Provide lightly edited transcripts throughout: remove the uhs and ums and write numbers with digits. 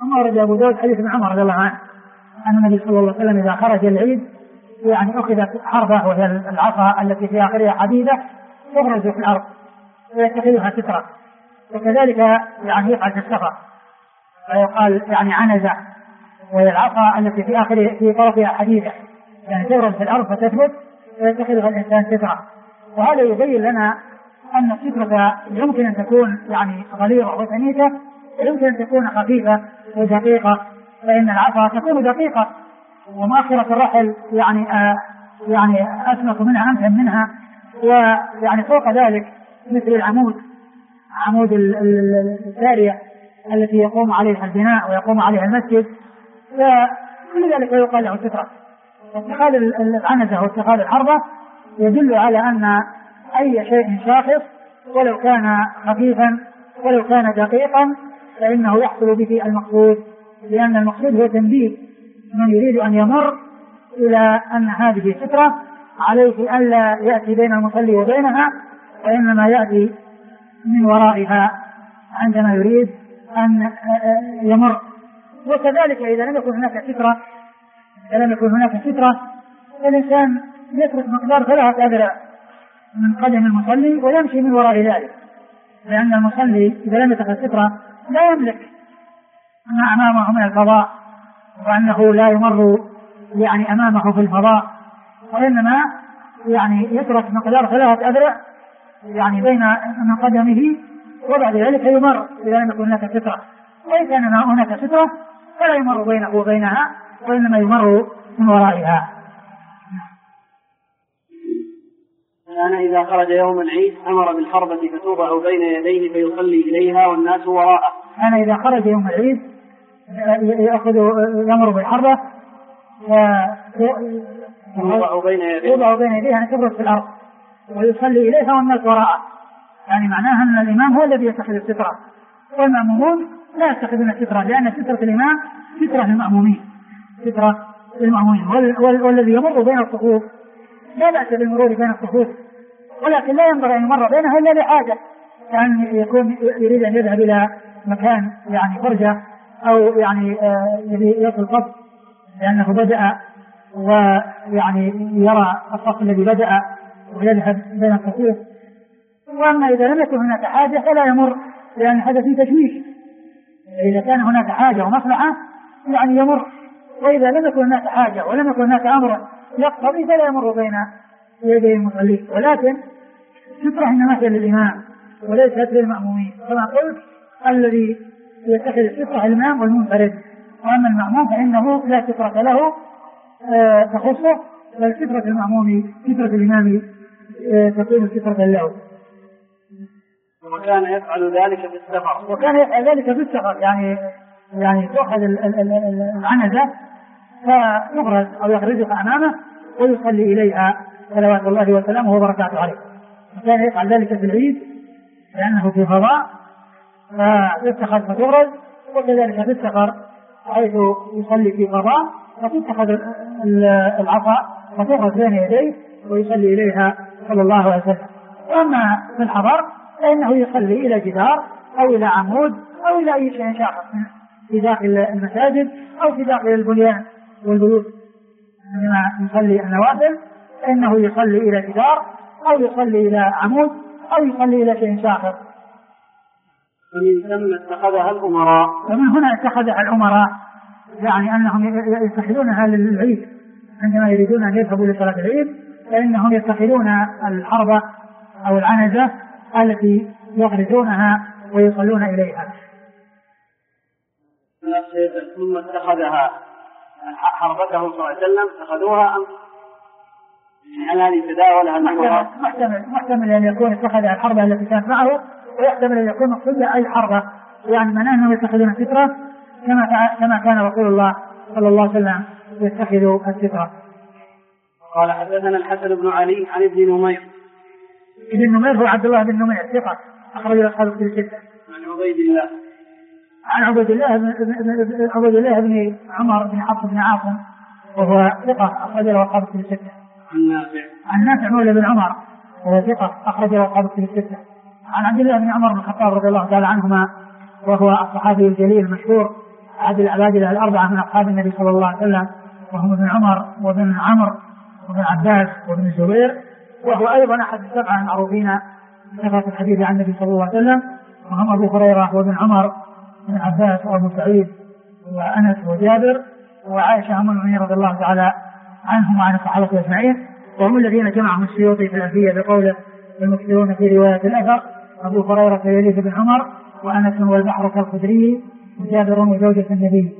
ثم ورد أبو داود حديث ابن عمر رضي الله عنه أن النبي صلى الله عليه وسلم إذا خرج العيد يعني أخذت حربة وهي العصا التي في آخرها حديدة تغرز في الأرض ويتخذها سترة، وكذلك يعني يفعل في السفر ويقال يعني عنزة، وهي العصا التي في آخر في طرفها حديدة يعني تغرز في الأرض فتثبت ويتخذها الإنسان سترة. وهذا يبين لنا أن السترة يمكن أن تكون يعني غليظة وثمينة، يمكن أن تكون خفيفة ودقيقة، فإن العصا تكون دقيقة ومؤخرة الرحل يعني أسمك منها أمثل منها، ويعني فوق ذلك مثل العمود، عمود السارية التي يقوم عليها البناء ويقوم عليها المسجد، وكل ذلك يقال له سترة. اتخاذ العنزة واتخاذ الحربة يدل على أن أي شيء شاخص ولو كان خفيفا ولو كان دقيقا فإنه يحصل به المقصود، لأن المقصود هو تنبيه من يريد أن يمر إلى أن هذه سترة عليه ألا يأتي بين المصلي وبينها، وإنما يأتي من ورائها عندما يريد أن يمر. وكذلك إذا لم يكن هناك سترة الإنسان يترك مقدار 3 أذرع من قدم المصلي ويمشي من وراء ذلك، لأن المصلي إذا لم يتخذ سترة لا يملك ما أمامه من الفضاء، وأنه لا يمر يعني أمامه في الفضاء، وإنما يعني يترك مقدار 3 أذرع يعني بين من قدمه وبعد ذلك يمر إذا لم يكن هناك سترة. وإن كان هناك سترة فلا يمر بينه وبينها وإنما يمر من ورائها. كان إذا خرج يوم العيد أمر بالحربة فتوضع بين يديه فيصلي إليها والناس وراءه. كان إذا خرج يوم العيد يأمر بالحربة يوضع بين يديه يعني تبرز في الأرض ويصلي إليها والناس وراءه، يعني معناها أن الإمام هو الذي يتخذ السترة والمأمومون لا يتخذون السترة، لأن سترة الإمام سترة للمأمومين، والذي يمر بين الصفوف لا بأس بالمرور بين الصفوف، ولكن لا ينبغي أن يمر بينها إلا لحاجة، يعني يكون يريد أن يذهب إلى مكان يعني فرجة أو يعني يصل الصف لأنه بدأ ويعني يرى الصف الذي بدأ ويذهب بين الصفوف. وأما إذا لم يكن هناك حاجة فلا يمر، لأن هذا فيه تشويش. إذا كان هناك حاجة ومصلحة يعني يمر، وإذا لم يكن هناك حاجة ولم يكن هناك أمر يقتضي فلا يمر بين يدي المصلين. ولكن سترة إنما هي للإمام وليست للمأمومين، كما قلت الذي يتخذ السترة الإمام والمنفرد، وأما المأموم فإنه لا سترة له تخصه، بل سترة المأموم سترة الإمام تكون سترة له. وكان يفعل ذلك في السفر، يعني تأخذ العنزة فيغرز أو يغرزها أمامه ويصلي إليها صلوات الله وسلامه وبركاته عليه. وكان يفعل ذلك في العيد لأنه في فضاء فيتخذ فتغرز، وكذلك في السفر حيث يصلي في فضاء فتتخذ العصا فتغرز بين يديه ويصلي إليها صلى الله عليه وسلم. وأما في الحضر فإنه يصلي إلى جدار أو إلى عمود أو إلى أي شيء شاخص في داخل المساجد أو في داخل البنيان والبيوت. عندما يصلي النوافل فإنه يصلي إلى جدار أو يصلي إلى عمود أو يصلي إلى شيء شاخص. ومن ثم اتخذها الأمراء، ومن هنا اتخذها الأمراء، يعني أنهم يتخذونها للعيد عندما يريدون أن يذهبوا لصلاة العيد فإنهم يتخذون الحربة أو العنزة التي يغرزونها ويصلون إليها. ثم اتخذها حربته صلى الله عليه وسلم اتخذوها أم هل هذه تداولها المحورات؟ محتمل أن يكون اتخذها الحربة التي كانت معه، ويحتمل أن يكون مقصود أي حربة، يعني من أنهم يتخذون السترة كما كان رسول الله صلى الله عليه وسلم يتخذ السترة. قال حدثنا الحسن بن علي عن ابن نمير. ابن نمير هو عبد الله بن نمير ثقة أخرج أصحاب الكتب الستة. عن عبيد الله بن عمر بن حفص بن عاصم وهو ثقة أخرج أصحاب الكتب الستة. عن نافع مولى بن عمر وهو ثقة أخرج أصحاب الكتب الستة. عن عبد الله بن عمر بن الخطاب رضي الله تعالى عنهما وهو الصحابي الجليل المشهور أحد العبادلة الأربعة من أصحاب النبي صلى الله عليه وسلم، وهم ابن عمر وابن عمرو وابن عباس وابن الزبير، وهو أيضا أحد السبعة المعروفين بكثرة الحديث عن النبي صلى الله عليه وسلم، وهم أبو هريرة وابن عمر وابن عباس وأبو سعيد وأنس وجابر وعائشة أم المؤمنين رضي الله تعالى عنهم وعن الصحابة أجمعين، وهم الذين جمعهم السيوطي في الألفية بقوله المكثرون في رواية الأثر أبو هريرة يزيد بن عمر وأنس والبحر كالخدري وجابر وزوجة النبي.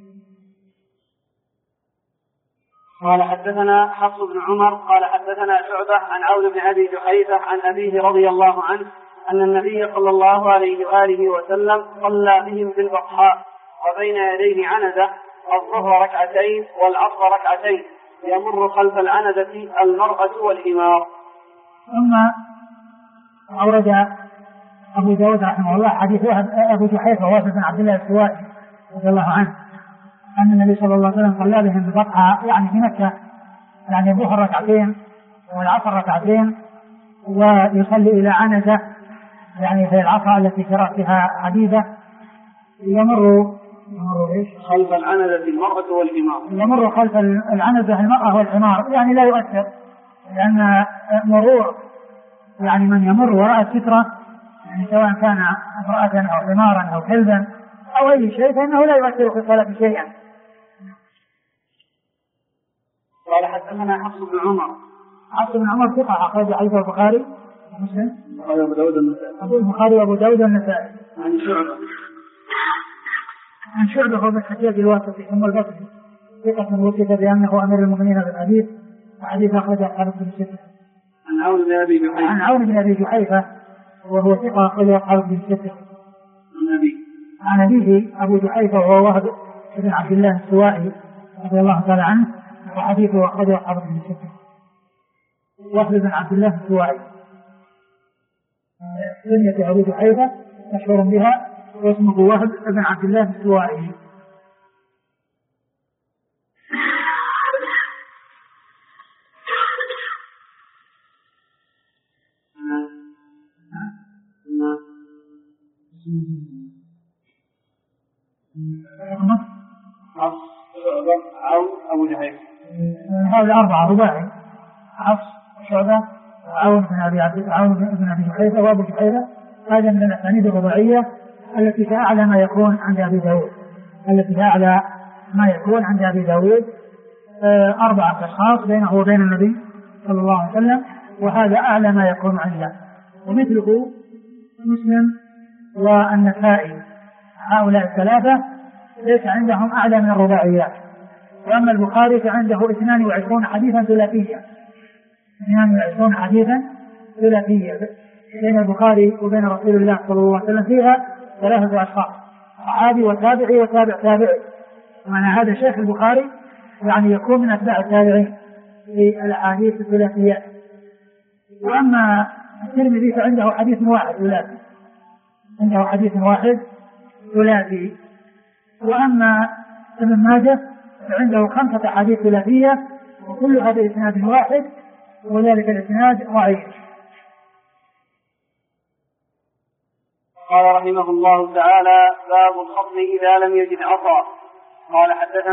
قال حدثنا حفص بن عمر قال حدثنا شعبة عن عون بن أبي جحيفة عن أبيه رضي الله عنه أن النبي صلى الله عليه وآله وسلم صلى بهم في البطحاء وبين يديه عنزة الظهر ركعتين والعصر ركعتين يمر خلف العنزة المرأة والحمار. ثم أورد أبو داود رحمه الله حديث أبو جحيفة وهب بن عبد الله السوائي رضي الله عنه أن النبي صلى الله عليه وسلم صلى بهم ببطحاء يعني في مكة، يعني الظهر ركعتين والعصر ركعتين، ويصلي إلى عنزة يعني في العصا التي في فيها حديدة يمر خلف العنزة المرأة والحمار، يمر خلف العنزة المرأة والحمار، يعني لا يؤثر، لأن مرور يعني من يمر وراء السترة يعني سواء كان امرأة أو حمارا أو كلبا أو أي شيء فإنه لا يؤثر في الصلاة شيئا. قال حدثنا حفص بن عمر. حفص بن عمر ثقة أخرج حديث البخاري ومسلم أبو داود النسائي. البخاري وأبو داود النسائي. عن شعبة هو بن حجاج الواسطي ثم البصري ثقة وصف بأنه أمير المؤمنين بالحديث وحديث أخرج أصحاب الكتب الستة. عن عون بن أبي جحيفة وهو ثقة أخرج أصحاب الكتب الستة. عن أبيه أبو جحيفة وهو وهب بن عبد الله السوائي رضي الله تعالى عنه وحديثه أخرج أصحاب الكتب الستة. وهب بن عبد الله السوائي كنية أبو جحيفة مشهور بها واسمه وهب بن عبد الله السوائي. أبو جحيفة هذا أربعة رباعي حفص شعبة عون بن أبي جحيفة وأبو جحيفة. هذا من الأسانيد الرباعية التي في أعلى ما يكون عند أبي داود، التي في أعلى ما يكون عند أبي داود. أربعة أشخاص بينه وبين النبي صلى الله عليه وسلم، وهذا أعلى ما يكون عنده. ومثله مسلم والنسائي، هؤلاء الثلاثة ليس عندهم أعلى من الرباعيات. وأما البخاري فعنده 22 حديثا ثلاثيا، 22 حديثا ثلاثيا بين البخاري وبين رسول الله صلى الله عليه وسلم، فيها 3 أشخاص صحابي وتابعي وتابع تابعي. ومعنى هذا شيخ البخاري يعني يكون من أتباع التابعين في الأحاديث الثلاثيات. وأما الترمذي فعنده حديث واحد ثلاثي، عنده حديث واحد ثلاثي. وأما ابن ماجه فعنده 5 أحاديث ثلاثية وكلها بإسناد واحد، وذلك الإسناد ضعيف. قال رحمه الله تعالى: باب الخطب إذا لم يجد عصا. قال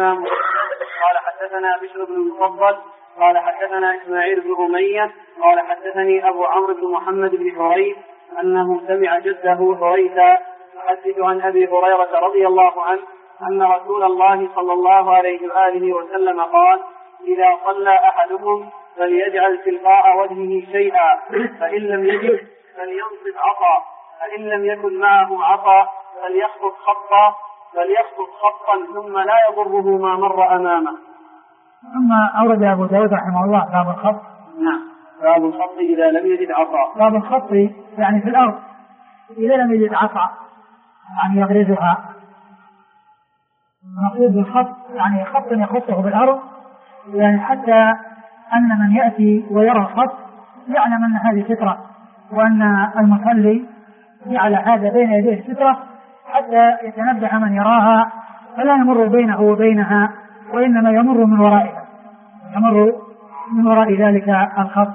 حدثنا بشر بن المفضل قال حدثنا إسماعيل بن أمية قال حدثني أبو عمرو بن محمد بن حريث أنه سمع جده حريثا يحدث عن أبي هريرة رضي الله عنه أن رسول الله صلى الله عليه وآله وسلم قال: إذا صلى أحدكم فليجعل تلقاء وجهه شيئا، فإن لم يجد فلينصب عصا، فإن لم يكن معه عصا فليخطب خطا ثم لا يضره ما مر أمامه. ثم أورد أبو داود رحمه الله باب الخط. نعم، باب الخط إذا لم يجد عصا. باب الخط يعني في الأرض إذا لم يجد عصا يعني يغرزها. مقصود بالخط يعني خط يخطه بالأرض، يعني حتى أن من يأتي ويرى الخط يعلم أن هذه سترة، وأن المصلي جعل هذا بين يديه سترة حتى يتنبه من يراها فلا يمر بينه وبينها، وإنما يمر من ورائها، يمر من وراء ذلك الخط.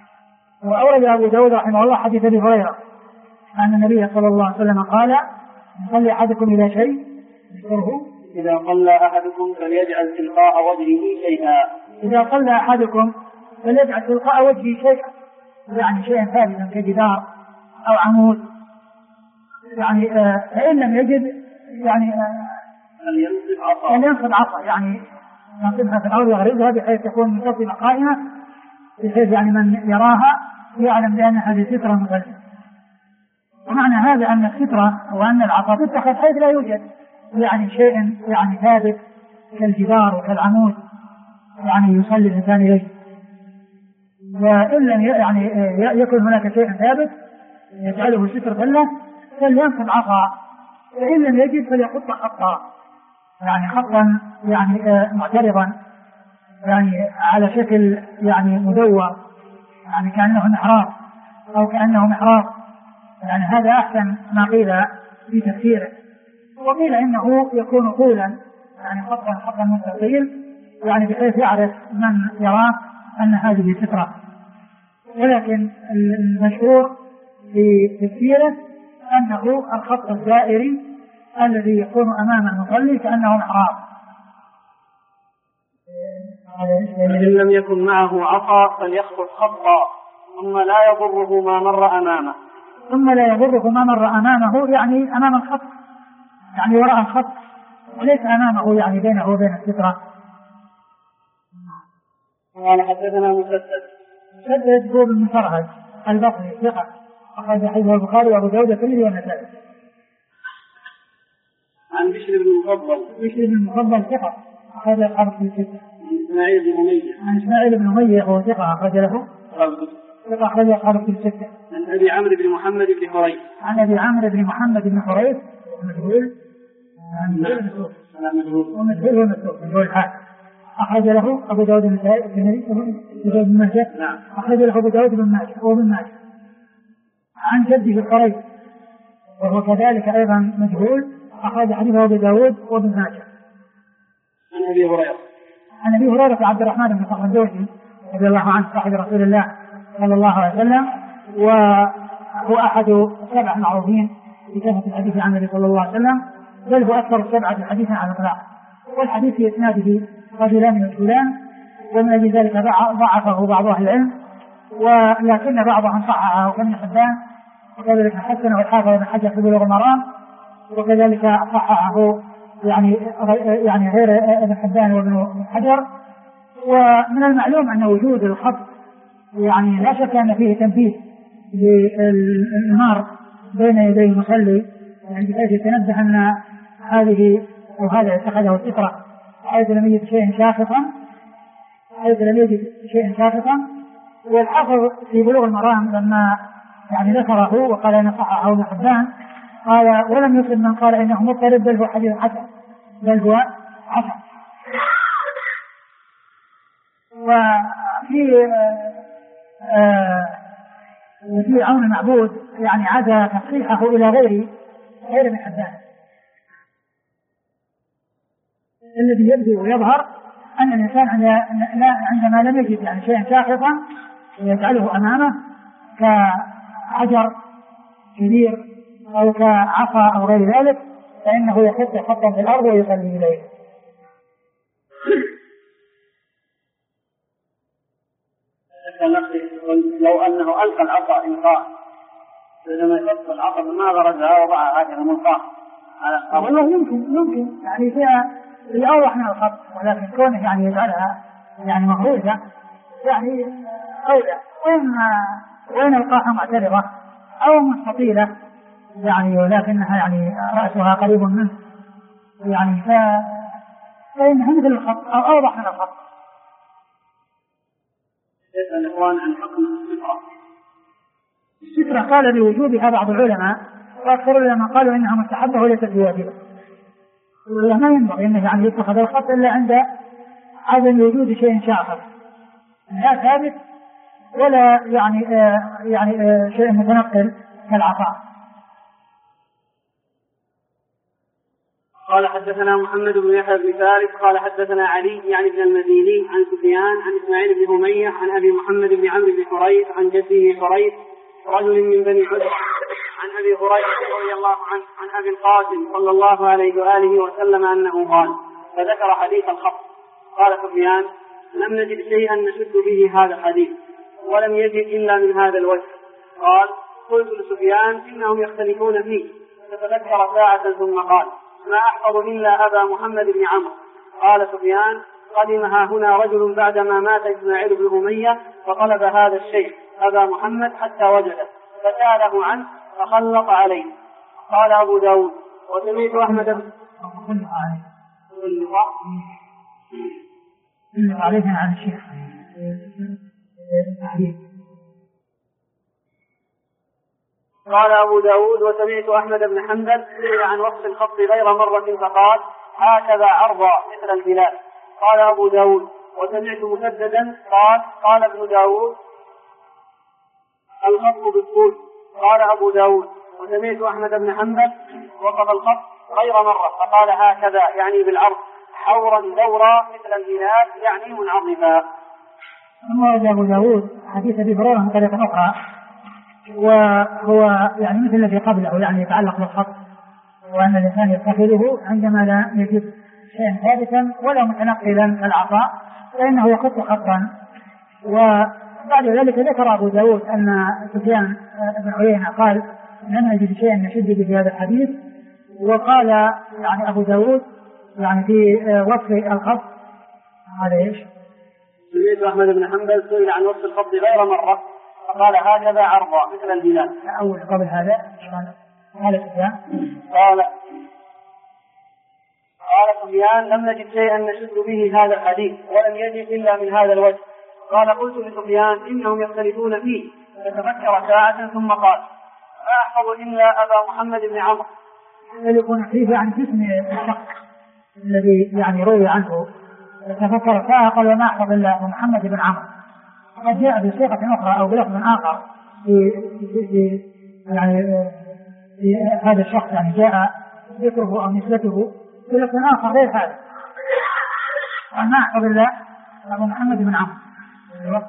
وأورد أبو داود رحمه الله حديث أبي هريرة أن النبي صلى الله عليه وسلم قال: يصلي أحدكم إلى شيء يذكره. إذا صلى أحدكم فليجعل تلقاء وجهه شيئا. إذا صلى أحدكم فليجعل تلقاء وجهه شيئا، يعني شيئا ثابتا كجدار أو عمود، يعني فإن لم يجد يعني فلينصب عصا، يعني ينصبها في الأرض ويغرزها بحيث تكون منتصبة قائمة، بحيث يعني من يراها يعلم بأن هذه سترة مغلقة. ومعنى هذا أن السترة وأن العصا تتخذ حيث لا يوجد يعني شيء يعني ثابت كالجدار وكالعمود يعني يصلي الإنسان إليه. وإن لم يعني يكن هناك شيء ثابت يجعله سترة له فلينصب عصا، وإن لم يجد فليخط خطا، يعني خطا يعني معترضا يعني على شكل يعني مدور، يعني كأنه محراب أو كأنه محراب، يعني هذا أحسن ما قيل في تفسيره. وقيل إنه يكون طولا يعني خطا مستطيل، يعني بحيث يعرف من يراه أن هذه سترة. ولكن المشهور في تفسيره أنه الخط الدائري الذي يكون أمام المصلي كأنه محراب. إن لم يكن معه عصا فليخطط خطا ثم لا يضره ما مر أمامه. ثم لا يضره ما مر أمامه، يعني أمام الخط، يعني وراء الخط، وليس أمامه يعني بينه وبين السترة. قال حدثنا مسدد هو بن مسرهد البصري ثقة، أخرج حديثه البخاري وأبو داود والترمذي والنسائي. عن بشر بن المفضل ثقة، أخرج أصحاب الكتب الستة. عن إسماعيل بن أمية هو ثقة، أخرج له ثقة، أخرج أصحاب الكتب الستة. عن أبي عمرو بن محمد بن حريث. عن أبي عمرو بن محمد بن حريث مجهول ومسؤول حاكم، أخرج له أبو داود بن ماجه. أخرج له أبو داود بن ماجه عن جده حريث وهو كذلك أيضا مجهول، أخرج حديثه أبو داود وابن ماجه. عن أبي هريرة عبد الرحمن بن صخر الدوسي رضي الله عنه صاحب رسول الله صلى الله عليه وسلم، وهو أحد السبع المعروفين بكثرة الحديث عن النبي صلى الله عليه وسلم، بل هو أكثر السبعة حديثا على الإطلاق. والحديث في إسناده رجلان مجهولان، ومن أجل ذلك ضعفه بعض أهل العلم، ولكن بعضهم صححه كابن حبان، وكذلك حسنه الحافظ بن حجر في بلوغ المرام، وكذلك صححه يعني غير ابن حبان وابن حجر. ومن المعلوم أن وجود الخط يعني لا شك أن فيه تنفيذ للنار بين يدي المصلي، يعني بحيث يتنبه أن هذه أو هذا اتخذه سترة حيث لم يجد شيء شاخصا. والحافظ في بلوغ المرام لما يعني ذكره وقال أن صححه ابن حبان قال ولم يصب من قال إنه مضطرب، بل هو حديث حسن، وفي عون المعبود يعني عاد تصحيحه إلى غير ابن حبان. الذي يبدو ويظهر أن الإنسان عندما لم يجد يعني شيئا شاخصا يجعله أمامه كحجر كبير أو كعصا أو غير ذلك، فإنه يخط خطا في الأرض ويصلي إليه. لو أنه ألقى العصا إلقاء، لما يحط العصا ما غرزها وضعها هكذا ملقاه على الأرض، والله يمكن يعني فيها الأوضح من الخط، ولكن كونه يعني يجعلها يعني مغروزة يعني أولى، وإن القاها معترضة أو مستطيلة يعني ولكنها يعني رأسها قريب منه يعني فإنها مثل الخط أو أوضح من الخط. يسأل الإخوان عن حكم السترة. قال بوجوبها بعض العلماء، وأكثر العلماء قالوا إنها مستحبة وليست بواجبة. ما ينبغي أنه يعني يتخذ الخط إلا عند عدم وجود شيء شاخص لا ثابت ولا يعني شيء متنقل كالعصا. قال حدثنا محمد بن يحيى بن فارس قال حدثنا علي يعني بن المديني عن سفيان عن إسماعيل بن أمية عن أبي محمد بن عمرو بن حريث عن جده حريث رجل من بني عدي عن أبي هريرة رضي الله عنه عن أبي القاسم صلى الله عليه وآله وسلم أنه قال، فذكر حديث الخط. قال سفيان: لم نجد شيئا نشد به هذا الحديث، ولم يجد إلا من هذا الوجه. قال: قلت لسفيان: إنهم يختلفون فيه. فتذكر ساعة ثم قال: ما أحفظ إلا أبا محمد بن عمرو. قال سفيان: قدمها هنا رجل بعدما مات إسماعيل بن أمية فطلب هذا الشيخ أبا محمد حتى وجده فسأله عنه فخلط عليه. قال أبو داود: وسمعت أحمد بن عليه عن الشيخ. قال أبو داود: وسمعت أحمد بن حنبل سئل عن وصف الخط غير مرة فقال: هكذا عرضا مثل الهلال. قال أبو داود: وسمعت مسددا قال ابن داود: الخط بالطول. قال أبو داود: وسمعت أحمد بن حنبل وصف الخط غير مرة فقال: هكذا يعني بالعرض، حورا دورا مثل الهلال يعني منعظما. ثم أبو داود حديث أبي هريرة من طريقة أخرى، وهو يعني مثل الذي قبله، يعني يتعلق بالخط، وأن الإنسان يتخذه عندما لا يجد شيئا ثابتا ولا متنقلا للعطاء فإنه يخط خطا. وبعد ذلك ذكر أبو داود أن سفيان بن عيينة قال: لم أجد شيئا نشد به هذا الحديث. وقال يعني أبو داود يعني في وصف الخط هذا إيش؟ سمعت أحمد بن حنبل سئل عن وصف الخط غير مرة فقال: هكذا عرضا مثل الهلال. أول قبل هذا قال سفيان قال سفيان: لم نجد شيئا نشد به هذا الحديث ولم يجد إلا من هذا الوجه. قال: قلت لسفيان: إنهم يختلفون فيه. فتفكر ساعة ثم قال: ما أحفظ إلا أبا محمد بن عمرو. يكون فيه عن اسم الشخص الذي يعني روي عنه. تفكر ساعة قال: ما أحفظ إلا أبا محمد بن عمرو. قد جاء بصيغة أخرى أو بلفظ آخر يعني في هذا الشخص، يعني جاء ذكره أو نسبته بلفظ آخر غير هذا. ما أحفظ إلا أبو محمد بن عمرو.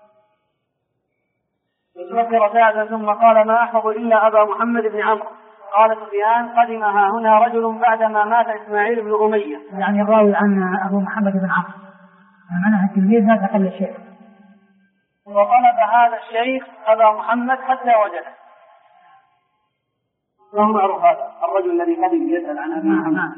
ذكر ساعة ثم قال: ما أحفظ إلا أبا محمد بن عمرو. قال سفيان: قدمها هنا رجل بعدما مات إسماعيل بن أمية. يعني الراوي عن أبو محمد بن عمرو معناها التلميذ ما تقل الشيخ. وطلب هذا الشيخ أبا محمد حتى وجده. وهو معروف هذا الرجل الذي قدم يسأل عن أبي محمد.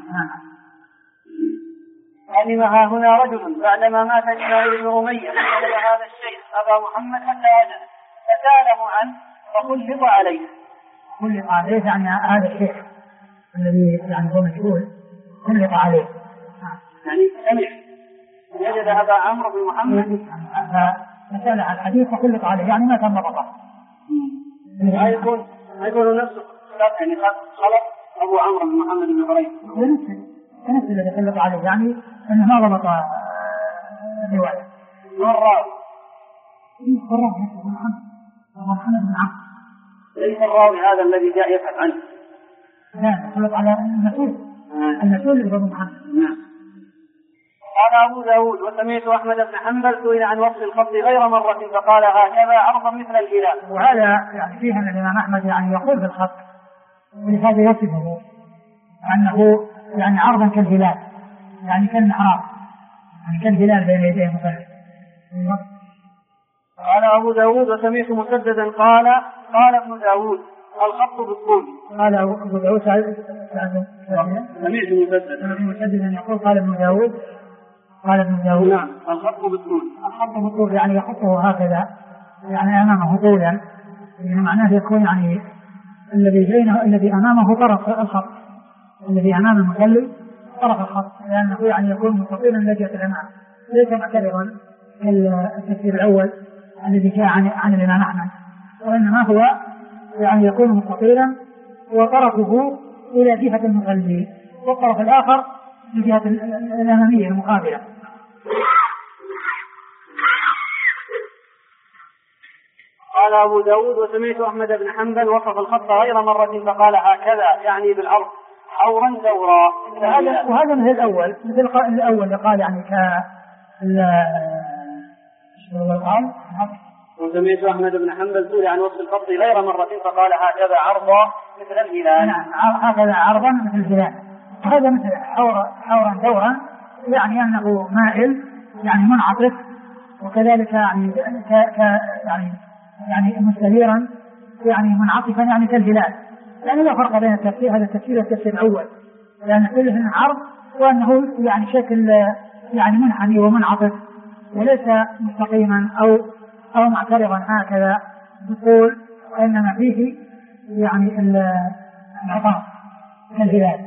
قدمها هنا رجل بعدما مات إسماعيل بن أمية فطلب هذا الشيخ أبا محمد حتى وجده فسأله عنه فخلط عليه. خلط عليه يعني هذا الشيخ الذي يعني هو مشغول خلط عليه، يعني سمع وجد أبا عمرو بن محمد فسأل عن الحديث وخلط عليه، يعني ما تم ضبطه. ما يكون نفسه يعني خلط أبو عمرو بن محمد بن حريث نفس الذي خلط عليه، يعني أنه ما ضبط الرواية. والراوي محمد بن عمرو ليس الراوي هذا الذي جاء يبحث عنه. لا، خلط على المسؤول ابن محمد. قال أبو داود: وسمعت أحمد بن حنبل سئل عن وصف الخط غير مرة فقال: هكذا عرضا مثل الهلال. وهذا يعني فيه أن الإمام أحمد يعني يقول في الخط ولهذا يصفه أنه يعني عرضا كالهلال، يعني كالمحراب، يعني كالهلال بين يديه المصلي. قال أبو داود: وسمعت مسددا قال ابن داود: الخط بالطول. قال أبو داود سمعت مسددا يقول قال ابن داود نعم الخط بالطول يعني يخطه هكذا يعني أمامه طولا، يعني معناه يكون يعني الذي أمامه طرف الخط، الذي أمام المصلي طرف الخط، لأنه يعني يكون مستطيلا لجهة الأمام، ليس معتبرا التفسير الأول الذي جاء عن الإمام أحمد، وإنما هو يعني يكون مستطيلا وطرفه إلى جهة المصلي والطرف الآخر لجهة الأمامية المقابلة. قال أبو داود: وسمعت أحمد بن حنبل وصف الخط غير مرة فقال: هكذا يعني بالعرض حورا دورا. وهذا مثل الأول قال يعني وسمعت أحمد بن حنبل سئل عن وصف الخط غير مرة فقال هكذا عرضا مثل الهلال. نعم هكذا عرضا مثل الهلال. هذا مثل حورا دورا يعني أنه مائل يعني منعطف وكذلك يعني مستديرا يعني منعطفا يعني كالهلال. يعني لا فرق بين التفسير هذا التفسير والتفسير الأول لأن كله عرض وأنه يعني شكل يعني منحني ومنعطف وليس مستقيما أو معترضا هكذا بقول إنما فيه يعني العطاء كالهلال.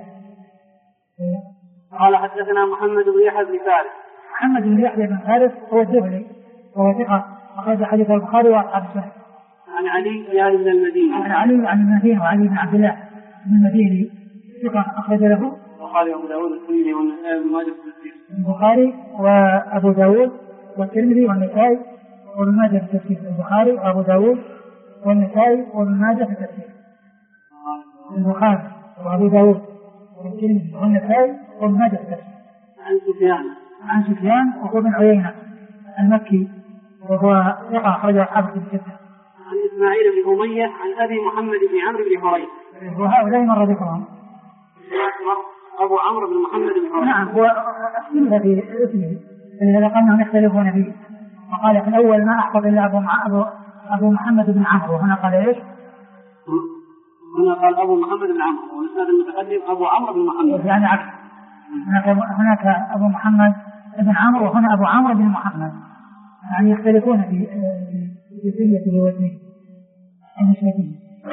قال حدثنا محمد بن يحيى بن فارس. محمد بن يحيى بن فارس هو الزهري وهو ثقة أخرج حديث البخاري وأصحاب السنن. عن علي يعني بن المديني. عن علي عن المديني وعلي بن عبد الله بن المديني ثقة أخرج له البخاري وأبو داود والترمذي والنسائي وابن ماجه في التفسير. البخاري وأبو داود والترمذي والنسائي وابن ماجه في التفسير. البخاري وأبو داود والنسائي وابن ماجه في التفسير. البخاري وأبو داود والترمذي والنسائي وابن ماجه في التفسير. عن سفيان وهو بن عيينة المكي وهو ثقة أخرج أصحاب الكتب الستة. عن إسماعيل بن أمية عن أبي محمد بن عمرو بن حريث. وهؤلاء مر ذكرهم. أبو عمرو بن محمد بن حريث. نعم هو اختلف في اسمه إذا قالوا يختلفون فيه وقال في الأول ما أحفظ إلا أبو محمد بن عمرو وهنا قال إيش؟ هنا قال أبو محمد بن عمرو والإسناد المتقدم أبو عمرو بن محمد. يعني عكس هناك أبو محمد بن عمرو وهنا أبو عمرو بن محمد يعني يختلفون في سنته واسمه المسلمين.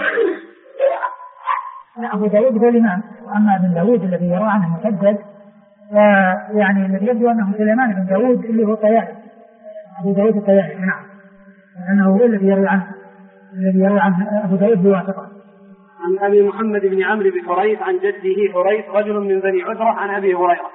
أبو داود هو الإمام وأما ابن داود الذي يروى عنه مسدد يعني الذي يبدو أنه سليمان بن داود اللي هو طيالي. أبو داود الطيالي نعم لأنه هو الذي يروي عنه أبو داود بواسطة. عن أبي محمد بن عمرو بن حريث عن جده حريث رجل من بني عذرة عن أبي هريرة.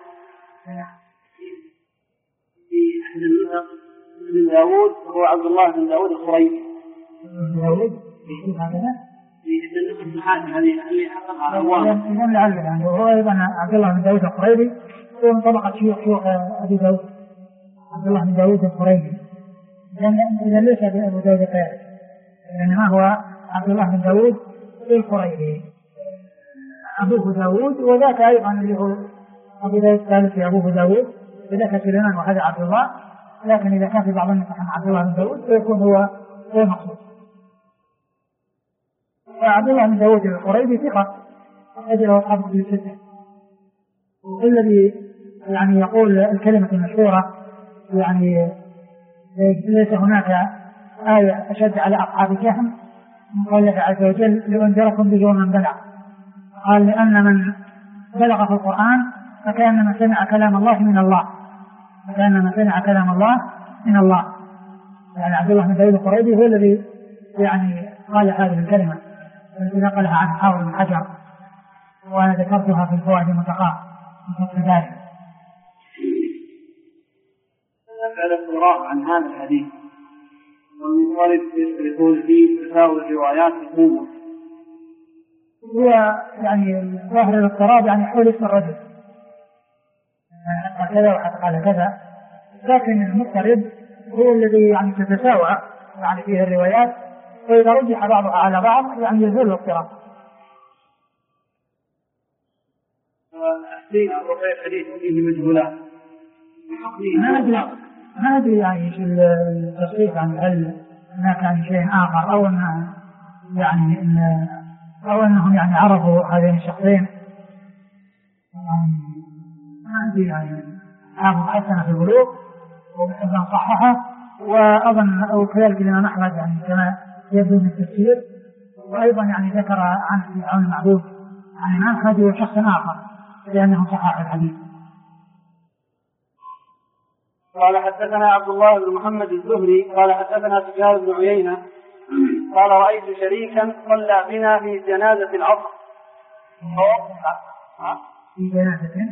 في أحد النسخ بن داود هو عبد الله بن داود الخريبي. داود هكذا في أحد النسخ الحاكم اللي حقق على أبواب. إذن لعله يعني هو أيضا عبد الله بن داود الخريبي هو من طبقة شيوخ أبي داود عبد الله بن داود الخريبي. إذا ليس أبو داود الخريبي إنما هو عبد الله بن داود الخريبي أبوه داود وذاك أيضا اللي هو أبو داود الثالث أبوه داود وذاك سليمان وهذا عبد الله. لكن إذا كان في بعض النسخ عبد الله بن داود فيكون هو المقصود. عبد الله بن داود الخريبي ثقة أجل أصحاب الكتب الستة. والذي يعني يقول الكلمة المشهورة يعني ليس هناك آية أشد على أصحاب الجهم من قول الله عز وجل لأنذركم به ومن بلغ. قال لأن من بلغ في القرآن فكأنما سمع كلام الله من الله يعني عبد الله بن داود الخريبي هو الذي يعني قال هذه الكلمة التي نقلها عن حافظ بن حجر وأنا ذكرتها في الفوائد المتقاة من ذلك. أسأل القراء عن هذا الحديث والمنفرد يشتركون فيه تساوي الروايات الأمور. هو يعني ظاهر الاضطراب يعني حول اسم الرجل كذا وحتى قال كذا لكن المضطرب هو الذي يعني تتساوى يعني فيه الروايات وإذا رجح بعضها على بعض يعني يزول الاضطراب. أحسين الرواية الحديث فيه مجهولات ما أدري يعني في التصريف عن هل هناك يعني شيء آخر أو أنهم يعني عرفوا هذين الشخصين ما أدري يعني حافظ حسن في البلوغ وأيضا صححه وأظن أو كذلك الإمام أحمد يعني كما يبدو من التفسير وأيضا يعني ذكر عنه في عون المعبود عن الإمام أحمد وشخص آخر لأنه صحح الحديث. قال حدثنا عبد الله بن محمد الزهري قال حدثنا سفيان بن عيينة قال رأيت شريكا صلى بنا في جنازة العصر. في جنازة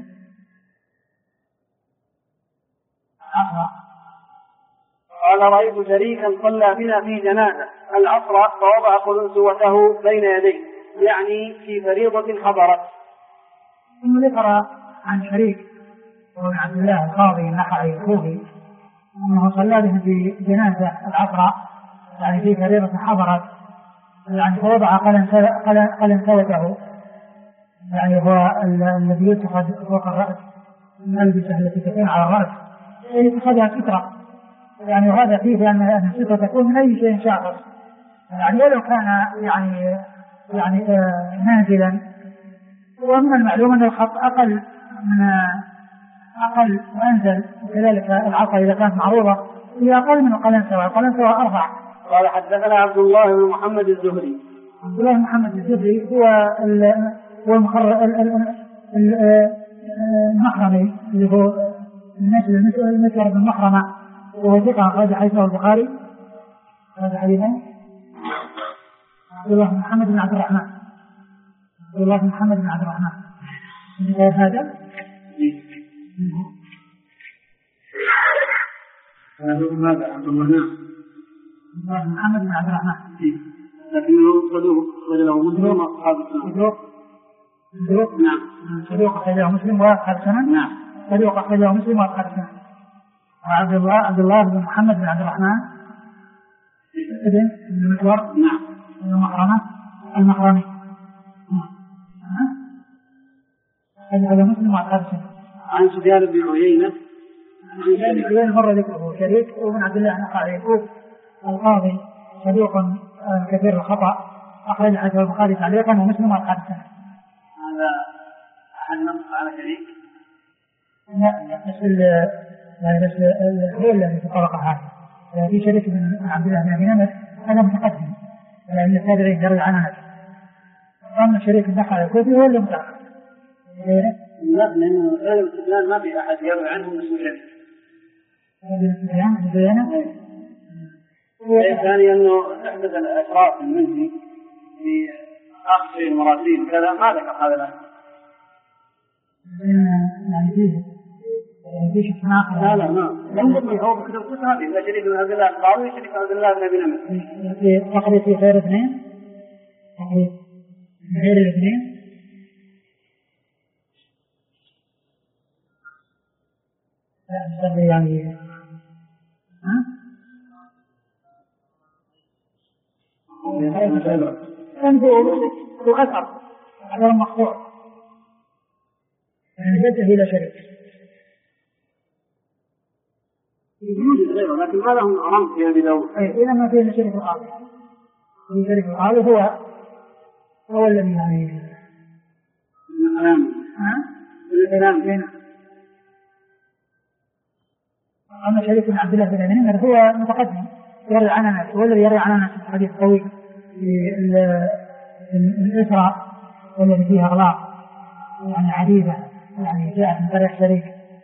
قال رأيت شريكا صلى بنا في جنازة العصر فوضع قلنسوته بين يديه يعني في فريضة حضرت. ثم ذكر عن شريك وابن عبد الله القاضي النخعي الكوفي أنه صلى بهم في جنازة العصر يعني في فريضة حضرت يعني فوضع قلنسوته، يعني هو الذي يتخذ فوق الرأس من الألبسة التي تكون على الرأس يتخذها سترة، يعني وهذا فيه أن السترة تكون من أي شيء شاخص، يعني ولو كان يعني نازلا. ومن المعلوم أن الخط أقل وأنزل، وكذلك العصا إذا كانت معروضة هي أقل من القلنسوة أرفع. قال حدثنا عبد الله بن محمد الزهري. عبد الله بن محمد الزهري هو المخرمي اللي هو المسور بن مخرمة، وهو ثقة أخرج حديثه البخاري. هذا حديثا عبد الله بن محمد بن عبد الرحمن. هذا ماذا عبد الله محمد بن عبد الرحمن، لكنه صدوق رجله مسلم وأصحاب السنن. نعم. صدوق أخرجه مسلم وأصحاب السنن. نعم. صدوق أخرجه مسلم وأصحاب السنن. وعبد الله بن محمد بن عبد الرحمن ابن المسور. نعم. المخرمي. هذا مسلم وأصحاب السنن. عن سفيان بن عيينة. مرة ذكره شريك وابن عبد الله النخعي القاضي صدوق كثير الخطأ، أخرج حديث البخاري تعليقا ومسلم وأصحاب السنن. هذا أحد نص على شريك؟ لا، بس هو الذي في الطبقة هذه في شريك بن عبد الله بن أبي نمر، هذا متقدم لأن التابعين درج عن أنس. أما شريك النخعي الكوفي هو اللي متأخر. لا، لأنه غير سفيان ما في أحد يروي عنه من شريك. ثانيا أنه تحدث الأشراف المنزي في آخر المراسيل كذا ما ذكر هذا الآن. يعني فيه شخص لا ينظر هو بكتب قصة هذه إذا شريك من عبد الله القاضي شريك من عبد الله بن أبي نمر. في غير اثنين، غير الاثنين. يعني وأثر على المقطوع يعني جده إلى شريك لكن ما لهم رمز في أبي داود. إذا ما فيه شريك القاضي، شريك القاضي هو الذي يعني الكلام. أما شريك بن عبد الله بن نمر هو متقدم يروي عن أنس، هو الذي يروي عن أنس حديث طويل في الإسراء والذي فيها أغلاط يعني عديدة يعني جاءت من طريق شريك.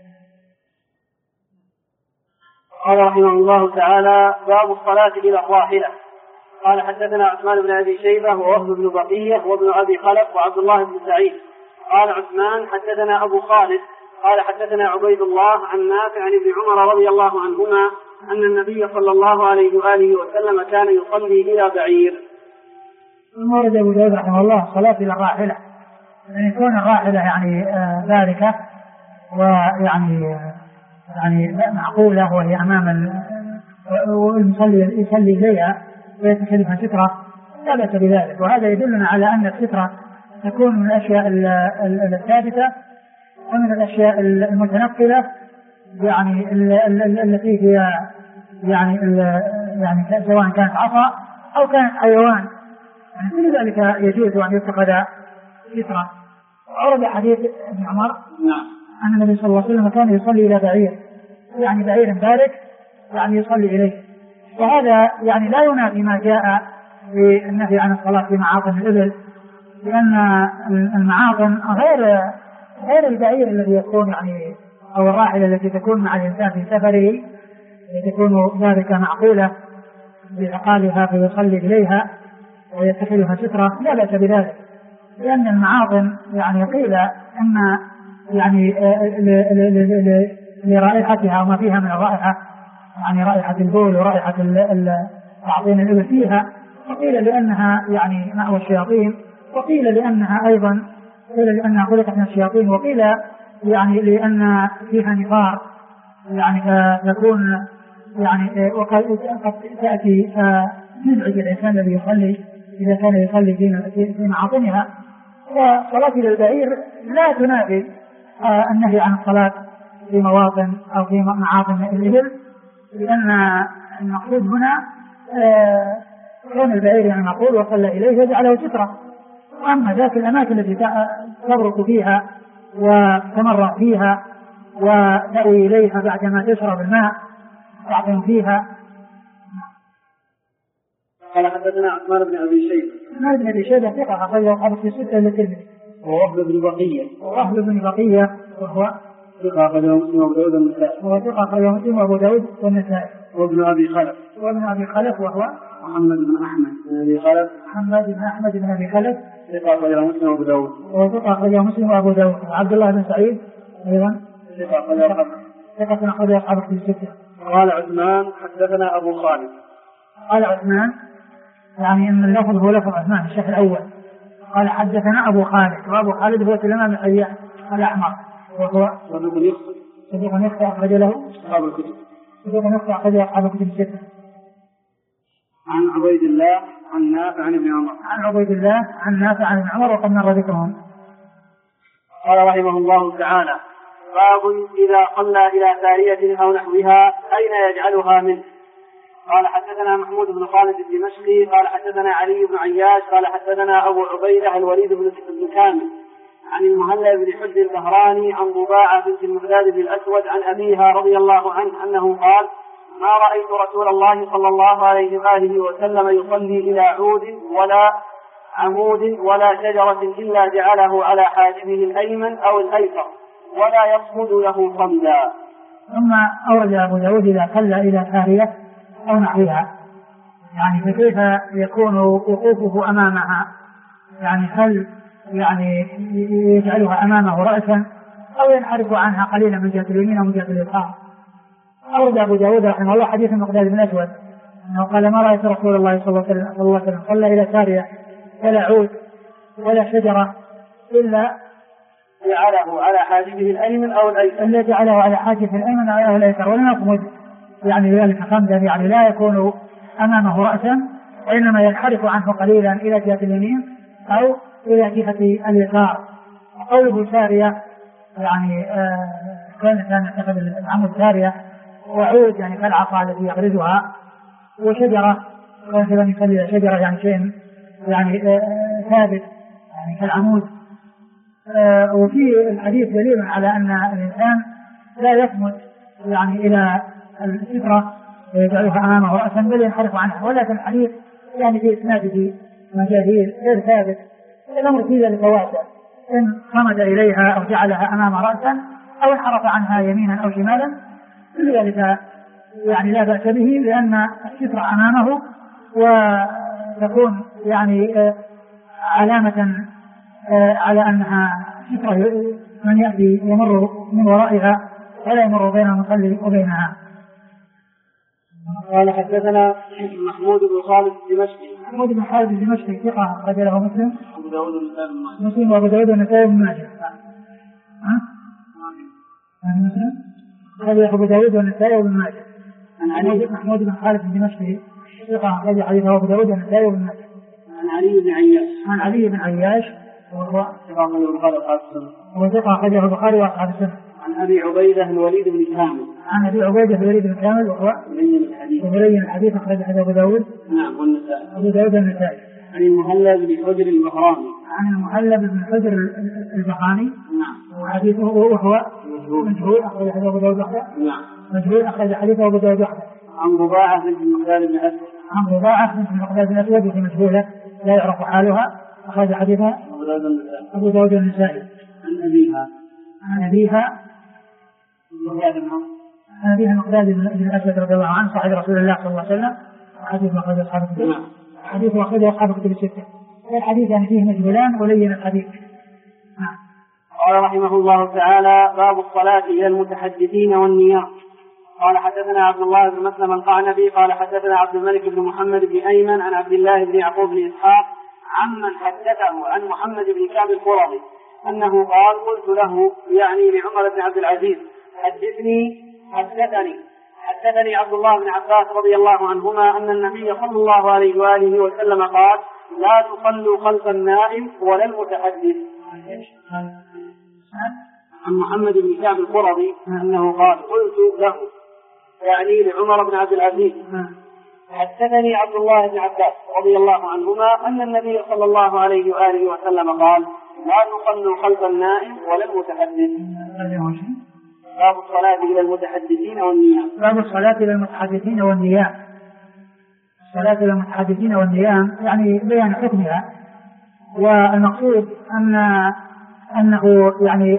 قال رحمه الله تعالى: باب الصلاة إلى الراحلة. قال حدثنا عثمان بن أبي شيبة ووهب بن بقية وابن أبي خلف وعبد الله بن سعيد. قال عثمان حدثنا أبو خالد قال حدثنا عبيد الله عن نافع عن ابن عمر رضي الله عنهما أن النبي صلى الله عليه وآله وسلم كان يصلي إلى بعير. ورد أبو داود رحمه الله صلاة إلى الراحلة، يعني يكون الراحلة يعني باركة ويعني معقولة وهي أمام المصلي يصلي إليها ويتكلفها سترة لا بأس بذلك. وهذا يدلنا على أن السترة تكون من الأشياء الثابتة ومن الأشياء المتنقلة يعني التي هي يعني سواء كانت عصا أو كانت حيوان، يعني كل ذلك يجوز أن يتخذ سترة. وعرض حديث ابن عمر أن النبي صلى الله عليه وسلم كان يصلي إلى بعير، يعني بعير بارك يعني يصلي إليه، وهذا يعني لا ينافي ما جاء في النهي عن الصلاة في معاطن الإبل، لأن المعاطن غير البعير الذي يكون يعني أو الراحلة التي تكون مع الإنسان في سفره تكون ذلك معقولة بعقالها فيصلي إليها ويتخذها سترة لا بأس بذلك، لأن المعاطن يعني قيل أن يعني لرائحتها وما فيها من الرائحة، يعني رائحة البول ورائحة تعطين الإبل فيها، وقيل لأنها يعني مأوى الشياطين، وقيل لأنها أيضا لأنها خلقت من الشياطين، وقيل يعني لأن فيها نفار يعني تكون يعني وقد تأتي يزعج الإنسان الذي يصلي إذا كان يصلي في معاطنها. وصلاة البعير لا تنافي النهي عن الصلاة في مواطن أو في معاطن الإبل، لأن المقصود هنا كان البعير يعني مقول وصلى إليه فجعله سترة. وأما ذاك الأماكن التي تبرك فيها وتمر فيها وتأوي إليها بعدما تشرب الماء تعطم فيها. قال حدثنا عثمان بن أبي شيبة. عثمان بن أبي شيبة ثقة أخرجه أصحاب في ستة للترمذي. ووهب بن بقية. ووهب بن بقية وهو ثقة أخرجه مسلم وأبو داود والنسائي. وهو ثقة أخرجه مسلم وأبو داود والنسائي. وابن أبي خلف. وابن أبي خلف وهو محمد بن أحمد بن أبي خلف. محمد بن أحمد بن أبي خلف ثقة أخرجه مسلم وأبو داود. وثقة أخرجه مسلم وأبو داود. عبد الله بن سعيد أيضا ثقة أخرجه أصحاب في الستة. قال عثمان حدثنا أبو خالد. قال عثمان يعني أن اللفظ هو لفظ عثمان الشيخ الأول. قال حدثنا أبو خالد، وأبو خالد هو سليمان بن حيان الأحمر وهو صديق يخطئ أخرج له أصحاب الكتب. صديق يخطئ أخرج أصحاب الكتب الستة. عن عبيد الله عن نافع عن ابن عمر. عن عبيد الله عن نافع عن ابن عمر وقد مر ذكرهم. قال رحمه الله تعالى: باب إذا صلى إلى سارية أو نحوها أين يجعلها منه؟ قال حدثنا محمود بن خالد الدمشقي قال حدثنا علي بن عياش قال حدثنا أبو عبيدة الوليد بن كامل عن المهلب بن حج البهراني عن ضباعة بنت المقداد بن الأسود عن أبيها رضي الله عنه أنه قال: ما رأيت رسول الله صلى الله عليه وآله وسلم يصلي إلى عود ولا عمود ولا شجرة إلا جعله على حاجبه الأيمن أو الأيسر ولا يصمد له صمدا. ثم أورد أبو داود إذا صلى إلى سارية أو نحوها، يعني فكيف يكون وقوفه أمامها؟ يعني هل يعني يجعلها أمامه رأسا أو ينحرف عنها قليلا من جهة اليمين أو من جهة اليسار؟ أورد أبو داود رحمه الله حديث المقداد بن الأسود أنه قال: ما رأيت رسول الله صلى الله عليه وسلم صلى إلى سارية ولا عود ولا شجرة إلا جعله على حاجبه الأيمن أو الأيسر، إلا جعله على حاجبه الأيمن أو الأيسر ولم يصمد يعني ذلك صمدا، يعني لا يكون أمامه رأسا وإنما ينحرف عنه قليلا إلى جهة اليمين أو إلى جهة اليسار. قوله سارية يعني كان يتخذ العمود سارية، وعود يعني كالعصا التي يغرزها، وشجرة كان يصلي شجرة يعني شيء يعني ثابت يعني كالعمود. وفي الحديث دليل على أن الإنسان لا يصمد يعني إلى السترة ويجعلها أمامه رأسا بل ينحرف عنها، ولكن الحديث يعني في إسناده مجاهيل غير ثابت. الأمر في ذلك واسع، إن صمد إليها أو جعلها أمام رأسا أو انحرف عنها يمينا أو شمالا كل ذلك يعني لا بأس به، لأن السترة أمامه وتكون يعني علامة على أنها سترة من يأتي يمر من ورائها ولا يمر بين المصلي وبينها. قال حدثنا محمود بن خالد الدمشقي. محمود بن خالد الدمشقي ثقة أخرج له مسلم وأبو داود والنسائي وابن ماجه. أخرج أبو داود والنسائي وابن ماجه. محمود بن خالد الدمشقي ثقة أخرج حديثه أبو داود والنسائي وابن ماجه. عن علي بن عياش وهو ثقة أخرجه البخاري وأصحاب السنة. عن أبي عبيدة الوليد بن كامل. عن أبي عبيدة الوليد بن كامل وهو مبين الحديث أخرج حديث أبو داود. نعم والنسائي. أبو داود والنسائي. عن المهلب بن حجر البهراني. عن المهلب بن حجر البهراني. نعم. وحديثه وهو مجهول أخرج حديث أبو داود وحده. نعم. مجهول أخرج حديث أبو داود وحده. عن ضباعة بنت المقداد بن الأسود. عن ضباعة بنت المقداد بن الأسود وهي مجهولة لا يعرف حالها أخرج حديثها أبو داود والنسائي. عن أبيها المقداد بن الأسود رضي الله عنه صاحب رسول الله صلى الله عليه وسلم. حديث أخرج أصحاب الكتب. حديث أخرج أصحاب الكتب الستة. الحديث يعني فيه مجهولان ولين الحديث. قال رحمه الله تعالى: باب الصلاة إلى المتحدثين والنيام. قال حدثنا عبد الله بن مسلم القعنبي قال حدثنا عبد الملك بن محمد بن أيمن عن عبد الله بن يعقوب بن إسحاق عمن حدثه عن محمد بن كعب القرظي أنه قال: قلت له يعني لعمر بن عبد العزيز: حدثني حدثني عبد الله بن عباس رضي الله عنهما أن النبي صلى الله عليه وآله وسلم قال لا تصلوا خلف النائم ولا المتحدث. عن محمد بن كعب القرظي أنه قال قلت له يعني لعمر بن عبد العزيز حدثني عبد الله بن عباس رضي الله عنهما أن النبي صلى الله عليه وآله وسلم قال لا تصلوا خلف النائم ولا المتحدث. باب الصلاة إلى المتحدثين والنيام. باب الصلاة إلى المتحدثين والنيام. الصلاة إلى المتحدثين والنيام يعني بيان حكمها، والمقصود أنه يعني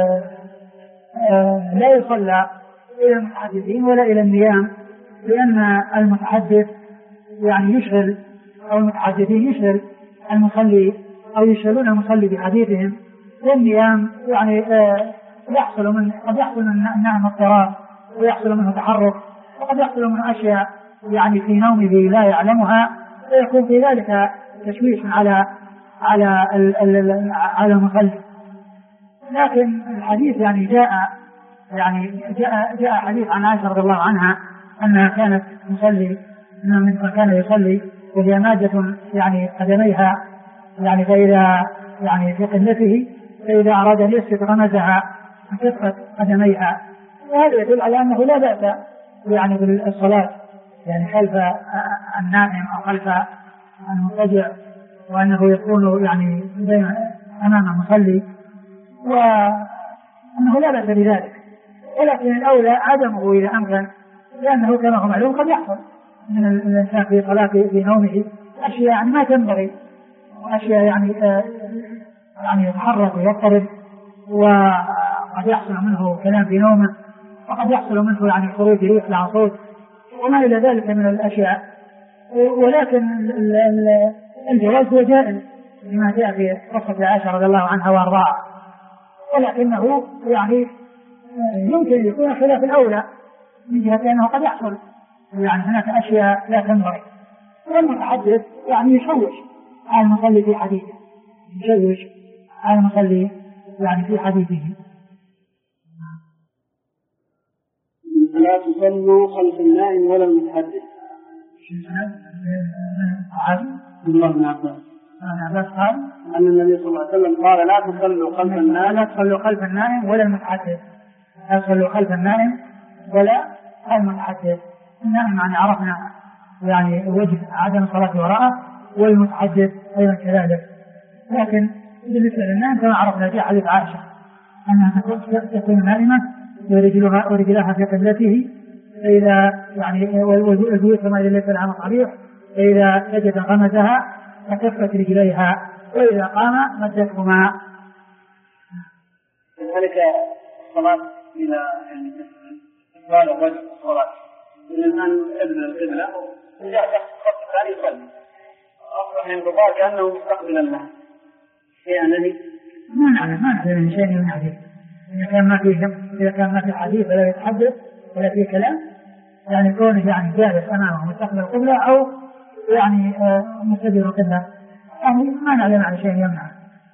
لا يصلى إلى المتحدثين ولا إلى النيام، لأن المتحدث يعني يشغل، أو المتحدثين يشغل المصلي أو يشغلون المصلي بحديثهم، والنيام يعني قد يحصل من النائم اضطراب، ويحصل منه تحرك، وقد يحصل منه أشياء يعني في نومه لا يعلمها، ويكون في ذلك تشويش على المصلي. لكن الحديث يعني جاء حديث عن عائشة رضي الله عنها أنها كانت تصلي، من كان يصلي وهي مادة يعني قدميها يعني فإذا يعني في قلته، فإذا أراد أن يسجد غمزها من كثرة قدميها، وهذا يدل على أنه لا بأس يعني بالصلاة يعني خلف النائم أو خلف المضطجع، وأنه يكون يعني أمام المصلي، وأنه لا بأس بذلك. ولكن الأولى عدمه إذا أمكن، لأنه كما هو معلوم قد يحصل من الإنسان في صلاته في نومه أشياء يعني ما تنبغي، وأشياء يعني يتحرك ويضطرب، وقد يحصل منه كلام في نومه، وقد يحصل منه يعني خروج ريح لا صوت وما إلى ذلك من الأشياء. ولكن الجواز هو جائز لما جاء في قصة عائشة رضي الله عنها وارضاها، ولكنه يعني يمكن يكون خلاف الأولى من جهة أنه قد يحصل يعني هناك أشياء لا تنبغي. والمتحدث يعني يشوش على المصلي في حديثه، يشوش على المصلي يعني في حديثه. لا تصلوا خلف النائم ولا المتحدث. عبد الله بن عباس قال أن النبي صلى الله عليه وسلم قال لا تصلوا خلف النائم، لا تصلوا خلف النائم ولا المتحدث. لا تصلوا خلف النائم ولا المتحدث. النائم يعني عرفنا يعني وجه عدم الصلاة وراءه، والمتحدث أيضا كذلك. لكن بالنسبة للنائم كما عرفنا في حديث عائشة أنها تكون نائمة ورجلها في قبلته، فإذا يعني والبيوت كما إذا ليس لها مصابيح، فإذا سجد غمزها فكفت رجليها، وإذا قام مدتهما. ذلك الصلاة إلى يعني قال وجه الصلاة الإنسان يبذل القبلة وجاء شخص ثاني يصلي أصبح ينبغى كأنه مستقبلا له شيئا نهي ما نعلم من شيء من حديث. إذا كان ما في حديث ولا يتحدث ولا في كلام يعني كونه يعني جالس أمامه مستقبل القبلة أو يعني مستدبر القبلة، يعني ما نعلم عن شيء يمنع.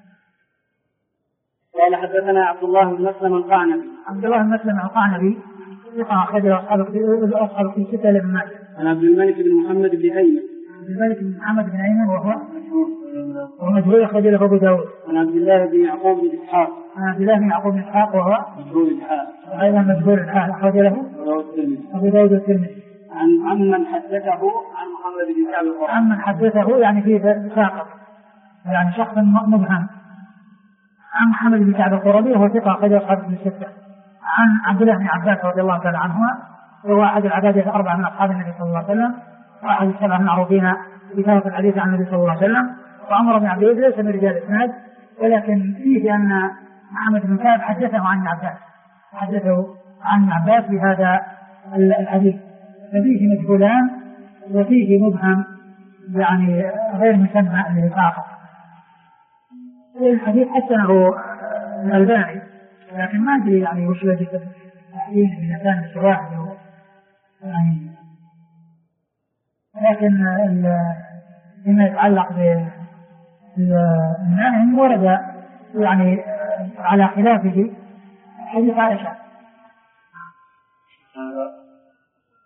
قال حدثنا عبد الله بن مسلم القعنبي. عبد الله بن مسلم القعنبي أخرج أصحاب في ستة لابن ماجه. عن عبد الملك بن محمد بن أيمن. عبد الملك بن محمد بن أيمن وهو مجهول، أخرج له أبو داود. عن عبد الله بن يعقوب بن إسحاق. عن عبد الله بن يعقوب بن إسحاق وهو مجهول الحال. أيضا مجهول الحال، أخرج له أبو داود الترمذي. عن من حدثه عن محمد بن كعب القرظي. عن من حدثه يعني في ساقط يعني شخص مبهم. عن محمد بن كعب القرظي وهو ثقة أخرج أصحاب من الستة. عن عبد الله بن عباس رضي الله تعالى عنهما وهو أحد العبادة الأربعة من أصحاب النبي صلى الله عليه وسلم، وأحد السبعة المعروفين بكثرة الحديث عن النبي صلى الله عليه وسلم. وعمر بن عبد العزيز ليس من رجال الإسناد، ولكن فيه أن محمد بن كعب حدثه عن عباس بهذا الحديث، ففيه مجهولان وفيه مبهم يعني غير مسمى للإطلاق. الحديث حسنه الألباني، لكن ما أدري يعني وش وجه التحديث إذا كان بشواهد يعني. لكن فيما يتعلق بالنائم ورد يعني على خلافه حديث عائشة.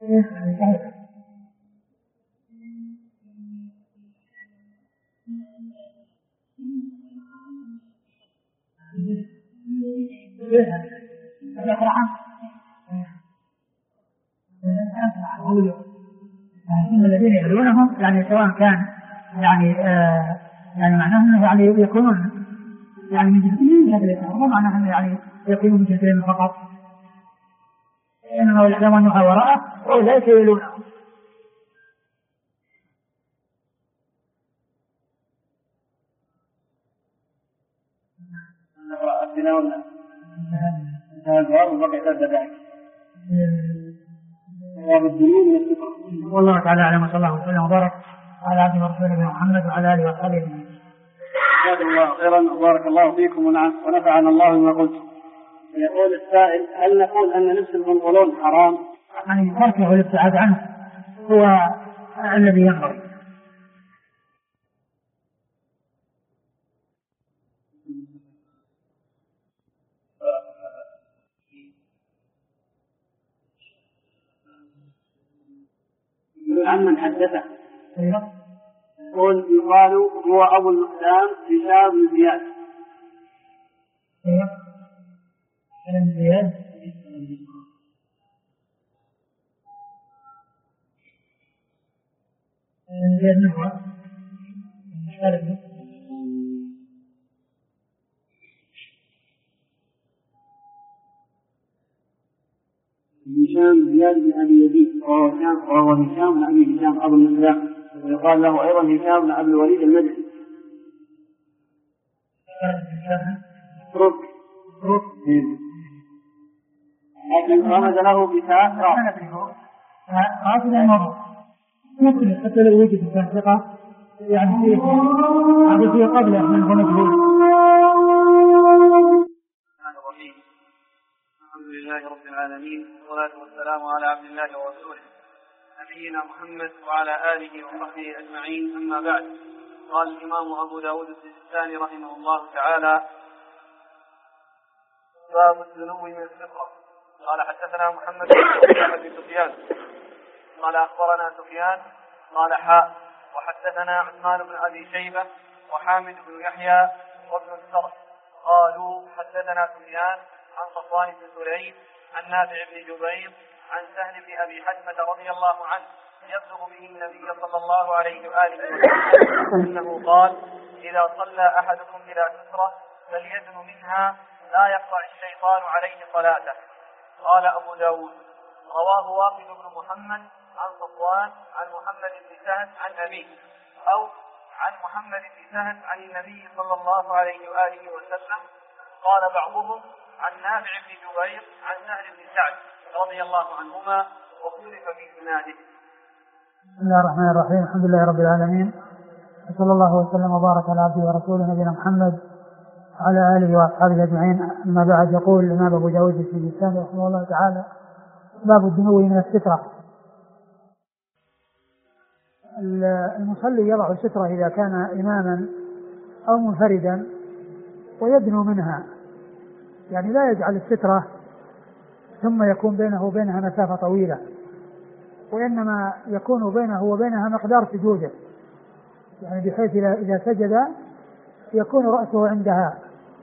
الذين يعلونهم يعني سواء كان يعني يعني معناه انه يعني يكونون يعني من جنسين هذا يتحرم معناه انه يعني يكونون من جنسين فقط، انما الاسلام ان يحى وراءه واولئك يلونه. والله تعالى اعلم، وصلى الله وسلم وبارك على عبده ورسوله محمد وعلى اله وصحبه اجمعين. جزاكم الله خيرا وبارك الله فيكم ونفعنا الله بما قلتم. يقول السائل: هل نقول ان لبس البنطلون حرام؟ يعني تركه والابتعاد عنه هو الذي ينبغي. عن من حدثه يقال هو أبو المقدام هشام بن زياد. هشام بن زياد بن أبي يزيد وهو هشام بن أبي هشام أبو المقدام، ويقال له أيضا هشام بن أبي الوليد المدني. لكن رمز له بتاء هذا الموضوع ممكن حتى لو وجد التنسيقة يعني فيه هذا فيه قبله من هو مجهول. الحمد لله رب العالمين، والصلاة والسلام على عبد الله ورسوله نبينا محمد وعلى آله وصحبه أجمعين. أما بعد، قال الإمام أبو داود السجستاني رحمه الله تعالى: باب الدنو من الفقه. قال حدثنا محمد بن سفيان قال أخبرنا سفيان قال حاء وحدثنا عثمان بن أبي شيبة وحامد بن يحيى وابن السرح قالوا حدثنا سفيان عن صفوان بن سليم عن نافع بن جبير عن سهل بن أبي حزمة رضي الله عنه يبلغ به النبي صلى الله عليه وآله وسلم أنه قال: إذا صلى أحدكم إلى سترة فليدن منها لا يقطع الشيطان عليه صلاته. قال أبو داود: رواه واقد بن محمد عن صفوان عن محمد بن سهل عن أبيه، أو عن محمد بن سهل عن النبي صلى الله عليه وآله وسلم. قال بعضهم عن نافع بن جبير عن سهل بن سعد رضي الله عنهما، واختلف في إسناده. بسم الله الرحمن الرحيم، الحمد لله رب العالمين، وصلى الله وسلم وبارك على عبده ورسوله نبينا محمد وعلى آله وأصحابه أجمعين. أما بعد، يقول الإمام أبو داود السجستاني رحمه الله تعالى: باب الدنو من السترة. المصلي يضع السترة إذا كان إماما أو منفردا ويدنو منها، يعني لا يجعل السترة ثم يكون بينه وبينها مسافة طويلة، وإنما يكون بينه وبينها مقدار سجوده، يعني بحيث إذا سجد يكون رأسه عندها،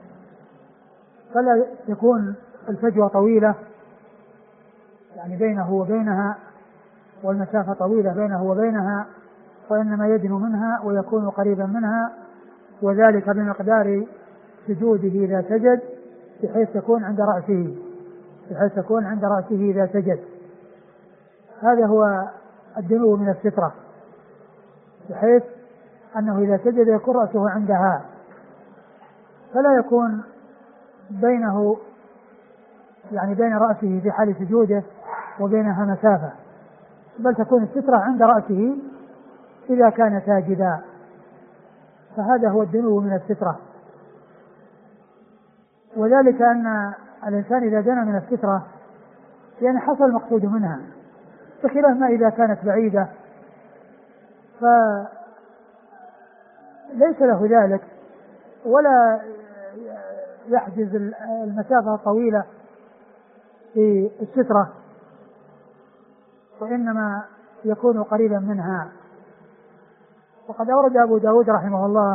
فلا يكون الفجوة طويلة يعني بينه وبينها والمسافة طويلة بينه وبينها، وإنما يدنو منها ويكون قريبا منها، وذلك بمقدار سجوده إذا سجد بحيث تكون عند رأسه إذا سجد. هذا هو الدنو من السترة، بحيث أنه إذا سجد يكون رأسه عندها، فلا يكون بينه يعني بين رأسه في حال سجوده وبينها مسافة، بل تكون السترة عند رأسه إذا كان ساجدا. فهذا هو الدنو من السترة. وذلك أن الإنسان إذا دنا من السترة يعني حصل المقصود منها، بخلاف ما إذا كانت بعيدة فليس له ذلك ولا يحجز المسافة الطويلة في السترة، وإنما يكون قريبا منها. وقد أورد أبو داود رحمه الله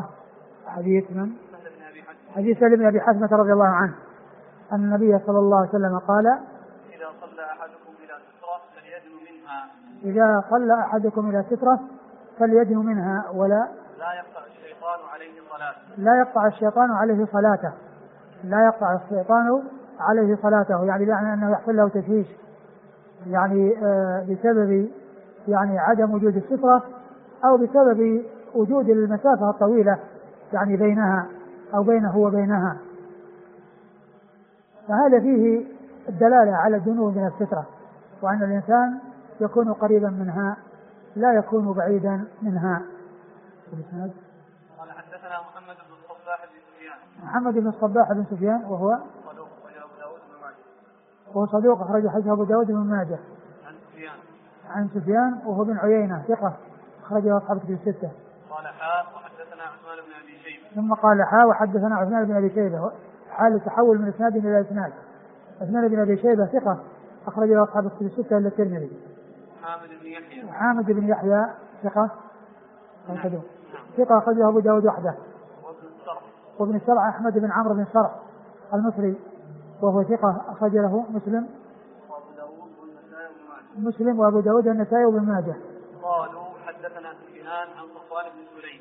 حديث سهل بن أبي حثمة رضي الله عنه أن النبي صلى الله عليه وسلم قال: إذا صلى أحدكم إلى سترة فليدنو منها. إذا صلى أحدكم إلى سترة فليدنو منها ولا لا يقطع الشيطان عليه صلاته. لا يقطع الشيطان عليه صلاته. لا يقطع الشيطان عليه صلاته، يعني بمعنى أنه يحصل له تشويش، يعني بسبب يعني عدم وجود السترة أو بسبب وجود المسافة الطويلة يعني بينها أو بينه وبينها. فهذا فيه الدلالة على الدنو من السترة، وأن الإنسان يكون قريبا منها لا يكون بعيدا منها. قال حدثنا محمد بن الصباح بن سفيان. محمد بن الصباح بن سفيان وهو صدوق أخرج حديثه أبو داود بن ماجه. عن سفيان وهو بن عيينة ثقة أخرجه أصحاب الكتب الستة. قال حاء وحدثنا عثمان بن أبي شيبة. ثم قال حاء وحدثنا عثمان بن أبي شيبة، حال تحول من إسناد إلى إسناد. عثمان بن أبي شيبة ثقة أخرجه أصحاب الكتب الستة إلا الترمذي. حامد بن يحيى ثقة ثقة أخرجه أبو داود وحده. وابن السرع أحمد بن عمرو بن السرع المصري وهو ثقة أخرج له مسلم وأبو داود والنسائي وابن ماجه. قالوا حدثنا سفيان عن صفوان بن سليم.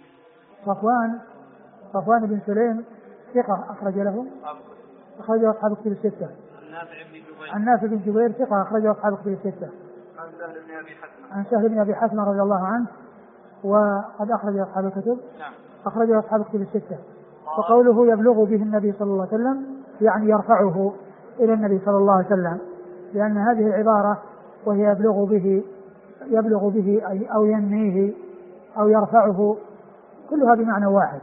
صفوان بن سليم ثقة أخرج له أصحاب الكتب الستة. عن نافع بن جبير ثقة أخرجه أصحاب الكتب الستة. عن سهل بن أبي حثمة رضي الله عنه وقد أخرج أصحاب الكتب. أخرجه أصحاب الكتب الستة. وقوله يبلغ به النبي صلى الله عليه وسلم يعني يرفعه إلى النبي صلى الله عليه وسلم، لأن هذه العبارة وهي يبلغ به أو ينميه أو يرفعه كلها بمعنى واحد.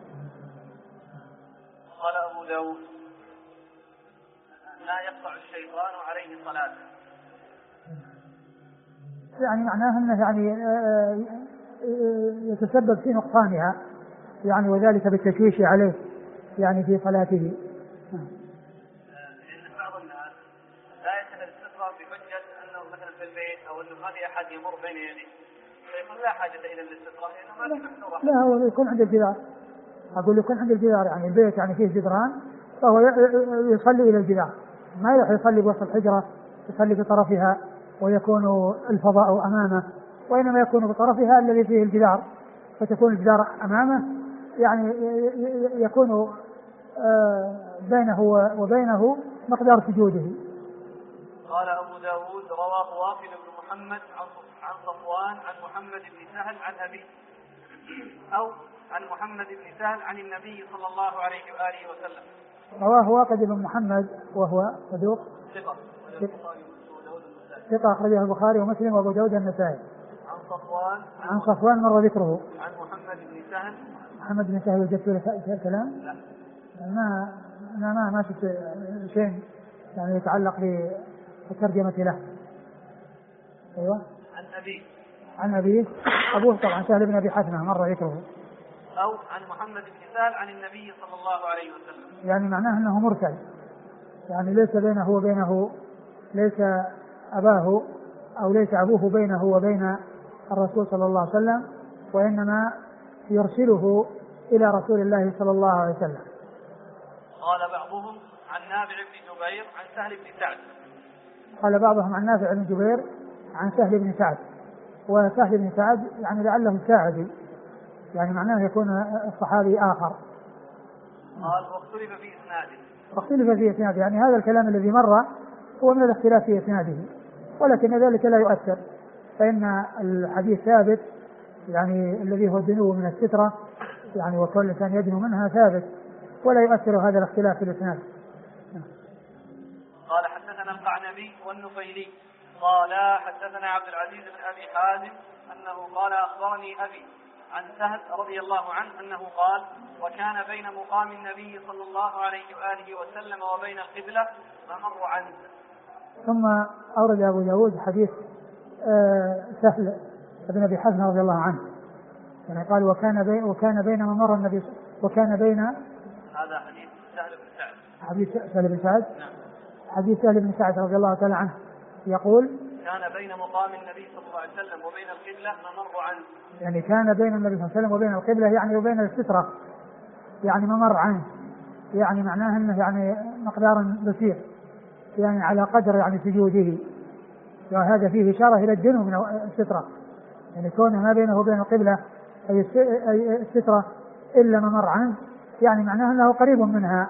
قال أبو داود: لا يقطع الشيطان عليه صلاته. يعني معناه أنه يعني يتسبب في نقصانها، يعني وذلك بالتشويش عليه يعني في صلاته. لأن بعض الناس لا يتخذ السترة بحجة أنه مثلا في البيت أو أنه ما في أحد يمر بين يديه، فيقول لا حاجة إلى السترة لأنه ما في محذورة. لا، هو يكون عند الجدار. أقول يكون عند الجدار، يعني البيت يعني فيه جدران فهو يصلي إلى الجدار، ما يروح يصلي بوسط الحجرة يصلي بطرفها ويكون الفضاء أمامه، وإنما يكون بطرفها الذي فيه الجدار، فتكون الجدار أمامه، يعني يكون بينه وبينه مقدار سجوده. قال أبو داود: رواه واقد بن محمد عن صفوان عن محمد بن سهل عن أبي أو عن محمد بن سهل عن النبي صلى الله عليه وآله وسلم. رواه واقد بن محمد وهو صدوق ثقة أخرجه البخاري ومسلم وأبو داود النسائي. عن صفوان مر ذكره. عن محمد بن سهل وجدت له الكلام؟ لا. ما شفت شيء يعني يتعلق بالترجمة له. أيوة. عن أبيه أبوه طبعا سهل بن أبي حثمة مر ذكره. أو عن محمد بن سهل عن النبي صلى الله عليه وسلم. يعني معناه أنه مرسل، يعني ليس بينه وبينه، ليس أباه أو ليس أبوه بينه وبين الرسول صلى الله عليه وسلم، وإنما يرسله إلى رسول الله صلى الله عليه وسلم. قال بعضهم عن نافع بن جبير عن سهل بن سعد. قال بعضهم عن نافع بن جبير عن سهل بن سعد، وسهل بن سعد يعني لعله ساعدي، يعني معناه يكون الصحابي آخر. قال واختلف في إسناده، يعني هذا الكلام الذي مر هو من الاختلاف في إسناده، ولكن ذلك لا يؤثر، فإن الحديث ثابت، يعني الذي هو الدنو من السترة، يعني وكل الإنسان يدنو منها ثابت، ولا يؤثر هذا الاختلاف في الإسناد. قال حدثنا القعنبي والنفيلي قال حدثنا عبد العزيز بن أبي حازم أنه قال أخبرني أبي عن سهل رضي الله عنه أنه قال: وكان بين مقام النبي صلى الله عليه وآله وسلم وبين القبلة فمر عنه. ثم أورد أبو داود حديث سهل بن أبي حثمة رضي الله عنه، يعني قال وكان بين ممر النبي، وكان بين، هذا حديث سهل بن سعد. حديث سهل بن سعد. نعم. حديث سهل بن سعد رضي الله تعالى عنه يقول: كان بين مقام النبي صلى الله عليه وسلم وبين القبلة ممر عنه. يعني كان بين النبي صلى الله عليه وسلم وبين القبلة يعني وبين السترة يعني ممر عنه، يعني معناه أنه يعني مقدار بسيط يعني على قدر يعني سجوده، وهذا فيه إشارة إلى الدنو من السترة، يعني كونه ما بينه وبين القبلة أي السترة إلا ممر عنه يعني معناه أنه قريب منها.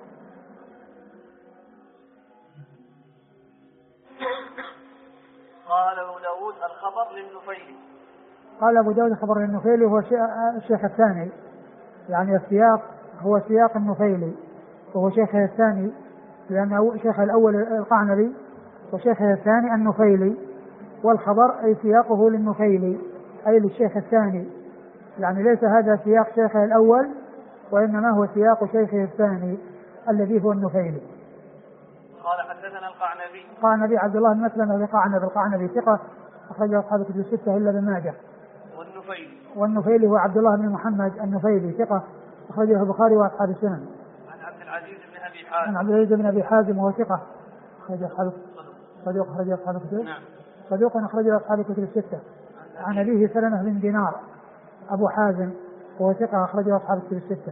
قال أبو داود الخبر للنفيلي. قال أبو داود الخبر للنفيلي هو الشيخ الثاني، يعني السياق هو سياق النفيلي وهو شيخه الثاني، لأن شيخه الأول القعنبي وشيخه الثاني النفيلي، والخبر أي سياقه للنفيلي أي للشيخ الثاني، يعني ليس هذا سياق شيخه الأول وإنما هو سياق شيخه الثاني الذي هو النفيلي. قال حدثنا القعنبي عبد الله بن مسلم القعنبي ثقة أخرجه أصحاب الكتب الستة إلا ابن ماجه. والنفيلي هو عبد الله بن محمد النفيلي ثقة أخرجه البخاري وأصحاب السنن. عن عبد العزيز بن أبي حازم وهو ثقة أخرجه أصحاب الكتب. نعم. صدوق أخرجه أصحاب الكتب الستة. عن أبيه سلمة بن دينار أبو حازم وهو ثقة أخرجه أصحاب الكتب الستة.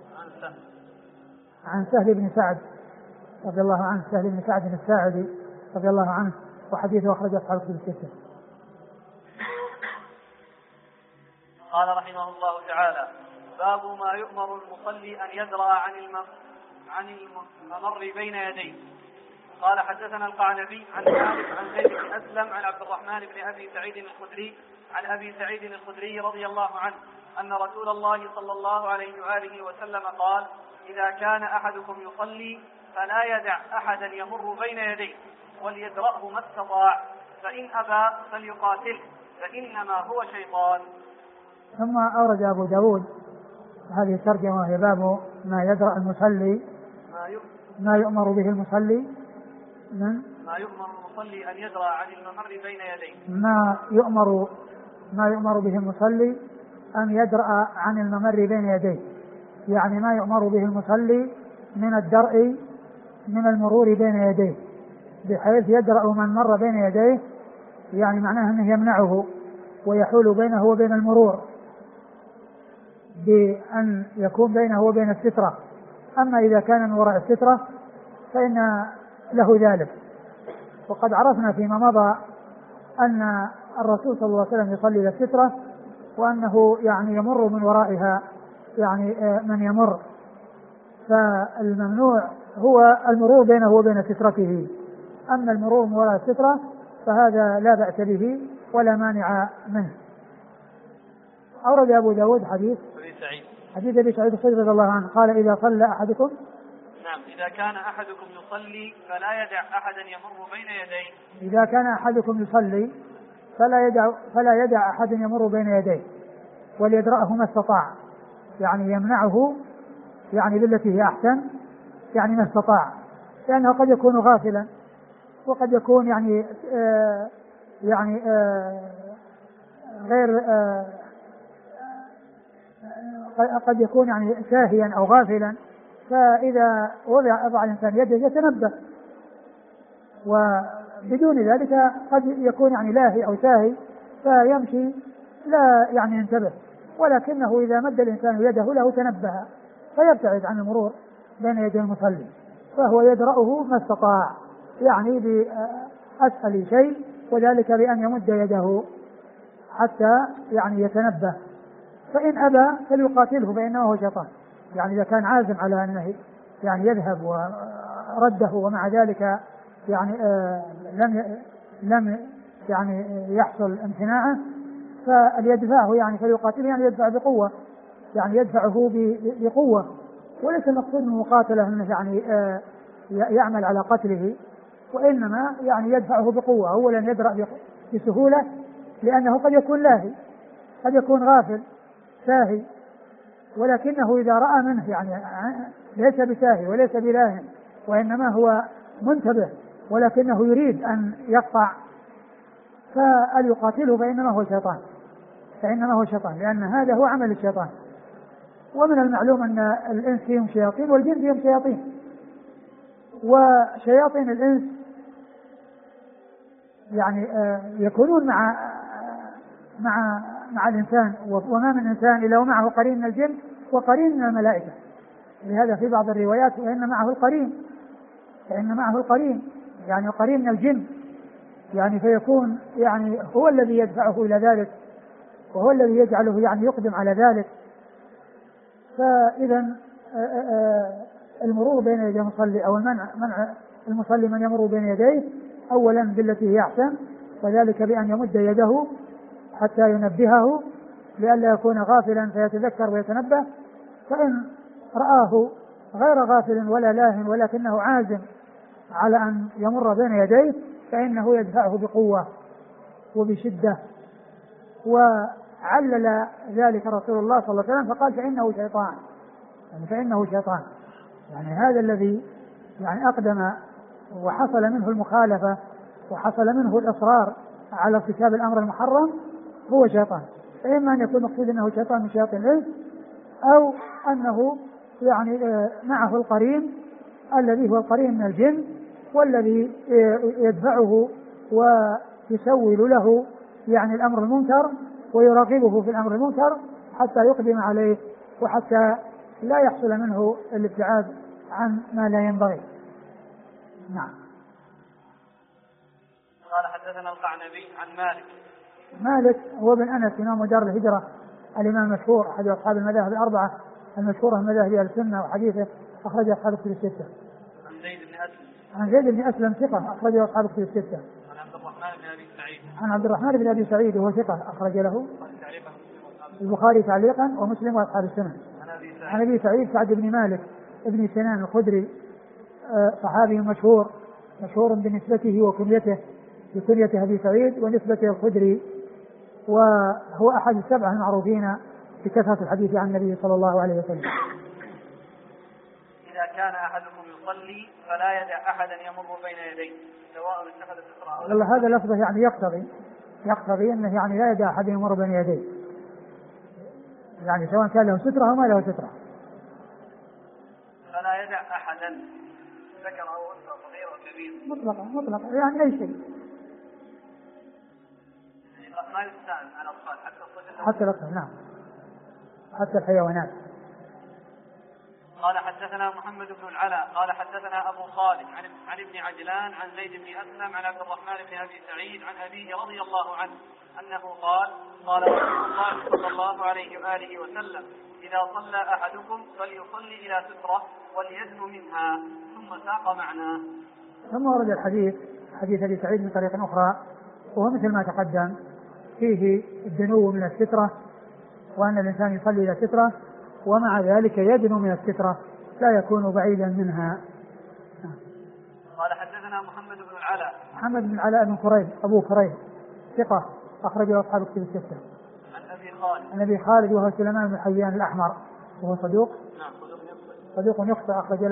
عن سهل بن سعد رضي الله عنه، سهل بن سعد الساعدي رضي الله عنه وحديثه أخرجه أصحاب الكتب الستة. قال رحمه الله تعالى: باب ما يؤمر المصلي أن يدرأ عن الممر بين يديه. قال حدثنا القعنبي عن مالك عن زيد بن أسلم عن عبد الرحمن بن أبي سعيد الخدري عن أبي سعيد الخدري رضي الله عنه أن رسول الله صلى الله عليه وآله وسلم قال: إذا كان أحدكم يصلي فلا يدع أحدا يمر بين يديه وليدرأه ما استطاع، فإن أبى فليقاتله فإنما هو شيطان. ثم أورد أبو داود هذه الترجمة وهي باب ما يدرأ المصلي، ما يؤمر به المصلي ما يؤمر المصلي أن يدرأ عن الممر بين يديه. ما يؤمر به المصلي أن يدرأ عن الممر بين يديه، يعني ما يؤمر به المصلي من الدرء من المرور بين يديه، بحيث يدرأ من مر بين يديه، يعني معناه أنه يمنعه ويحول بينه وبين المرور بأن يكون بينه وبين السترة. أما إذا كان من وراء السترة فإن له ذلك. وقد عرفنا فيما مضى أن الرسول صلى الله عليه وسلم يصلي إلى السترة وأنه يعني يمر من ورائها يعني من يمر، فالممنوع هو المرور بينه وبين سترته. أما المرور من وراء السترة فهذا لا بأس به ولا مانع منه. أورد أبو داود حديث أبي سعيد الخدري رضي الله عنه قال: إذا صلى أحدكم، نعم، إذا كان أحدكم يصلي فلا يدع أحدا يمر بين يديه. إذا كان أحدكم يصلي فلا يدع أحد يمر بين يديه وليدرأه ما استطاع، يعني يمنعه يعني بالتي هي أحسن، يعني ما استطاع، لأنه قد يكون غافلا وقد يكون غير قد يكون يعني ساهيا أو غافلا، فإذا وضع الإنسان يده يتنبه، وبدون ذلك قد يكون يعني لاهي أو ساهي فيمشي لا يعني ينتبه، ولكنه إذا مد الإنسان يده له تنبه فيبتعد عن المرور بين يدي المصلي، فهو يدرأه ما استطاع، يعني بأسهل شيء، وذلك بأن يمد يده حتى يعني يتنبه. فإن أبى فليقاتله فإنه هو شيطان، يعني إذا كان عازم على أنه يعني يذهب ورده ومع ذلك يعني لم يعني يحصل امتناعه فليدفعه، يعني فليقاتله يعني يدفع بقوة، يعني يدفعه بقوة، وليس المقصود من المقاتلة أنه يعني يعمل على قتله، وإنما يعني يدفعه بقوة. أولا يدرأ بسهولة لأنه قد يكون لاهي، قد يكون غافل ساهي، ولكنه إذا رأى منه يعني ليس بساهي وليس بلاه، وإنما هو منتبه ولكنه يريد أن يقطع، فليقاتله فإنما هو شيطان، لأن هذا هو عمل الشيطان. ومن المعلوم أن الإنس فيهم شياطين والجن فيهم شياطين، وشياطين الإنس يعني يكونون مع الإنسان، وما من إنسان إلا ومعه قرين من الجن وقرين من الملائكة. لهذا في بعض الروايات فإن معه القرين يعني قرين من الجن، يعني فيكون يعني هو الذي يدفعه إلى ذلك، وهو الذي يجعله يعني يقدم على ذلك. فإذا المرور بين يدي المصلي أو منع المصلي من يمر بين يديه أولا بالتي هي أحسن، وذلك بأن يمد يده حتى ينبهه لئلا يكون غافلا فيتذكر ويتنبه. فإن رآه غير غافل ولا لاهٍ ولكنه عازم على أن يمر بين يديه فإنه يدفعه بقوة وبشدة. وعلل ذلك رسول الله صلى الله عليه وسلم فقال فإنه شيطان، يعني هذا الذي يعني أقدم وحصل منه المخالفة وحصل منه الإصرار على ارتكاب الأمر المحرم هو شيطان. فإما أن يكون مقصود أنه شيطان من شياطين الإنس، أو أنه يعني معه القرين الذي هو القرين من الجن، والذي يدفعه ويسول له يعني الأمر المنكر ويراقبه في الأمر المنكر حتى يقدم عليه وحتى لا يحصل منه الابتعاد عن ما لا ينبغي. نعم. قال حدثنا القعنبي عن مالك هو بن أنس إمام دار الهجرة الإمام المشهور أحد أصحاب المذاهب الأربعة المشهورة من مذاهب أهل السنة، وحديثه أخرجه أصحاب الكتب الستة. عن زيد بن أسلم ثقة أخرجه أصحاب الكتب الستة. عن عبد الرحمن بن أبي سعيد وهو ثقة أخرج له البخاري تعليقا ومسلم وأصحاب السنن. عن أبي سعيد سعد بن مالك ابن سنان الخدري صحابي مشهور بنسبته وكنيته، بكنية أبي سعيد ونسبته الخدري، وهو أحد السبعة المعروفين بكثرة الحديث عن النبي صلى الله عليه وسلم. إذا كان أحدكم يصلي فلا يدع أحدا يمر بين يديه سواء اتخذ سترة. والله هذا لفظه يعني يقتضي أنه يعني لا يدع أحد يمر بين يديه، يعني سواء كان له سترة أو ما له سترة. فلا يدع أحدا ذكر أو أنثى صغير وكبير مطلقا يعني أي شيء، ما يستعمل على الأطفال حتى الأطفال. نعم حتى الحيوانات. قال حدثنا محمد بن العلاء قال حدثنا أبو خالد عن ابن عجلان عن زيد بن أسلم عن عبد الرحمن بن أبي سعيد عن أبيه رضي الله عنه أنه قال رسول الله صلى الله عليه وآله وسلم إذا صلى أحدكم فليصلي إلى سترة وليدنو منها، ثم ساق معناه. ثم ورد حديث أبي سعيد من طريق أخرى وهو مثل ما تقدم، فيه الدنو من السترة وأن الإنسان يصلي إلى سترة، ومع ذلك يدنو من السترة لا يكون بعيدا منها. قال حدثنا محمد بن العلاء بن كريب أبو كريب ثقة أخرجه أصحاب الكتب الستة. عن أبي خالد وهو سليمان بن حيان الأحمر وهو صدوق يخطئ أخرجه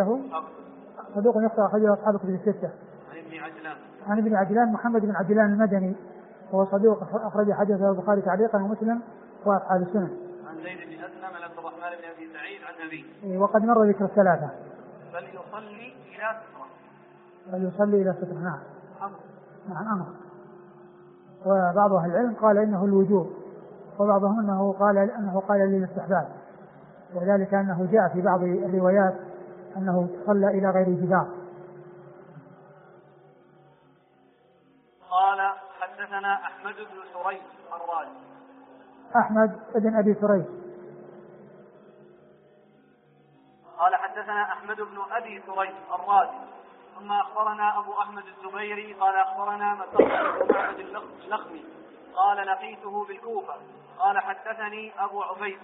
أصحاب الكتب الستة. عن ابن عجلان محمد بن عجلان المدني وهو صدوق أخرج حديثه البخاري تعليقا ومسلم وأصحاب السنن. عن زيد بن أسلم عن عبد الرحمن بن أبي سعيد عن أبيه. وقد مر ذكر الثلاثة. فليصلي إلى سترة. نعم أمر. وبعض أهل العلم قال إنه الوجوب، وبعضهم أنه قال للاستحباب، وذلك أنه جاء في بعض الروايات أنه صلى إلى غير جدار. قال حدثنا أحمد بن سريج الرازي. أحمد بن أبي سريج. قال حدثنا أحمد بن أبي سريج الرازي ثم أخبرنا أبو أحمد الزبيري قال أخبرنا مسعود بن معبد اللخمي قال لقيته بالكوفة قال حدثني أبو عبيد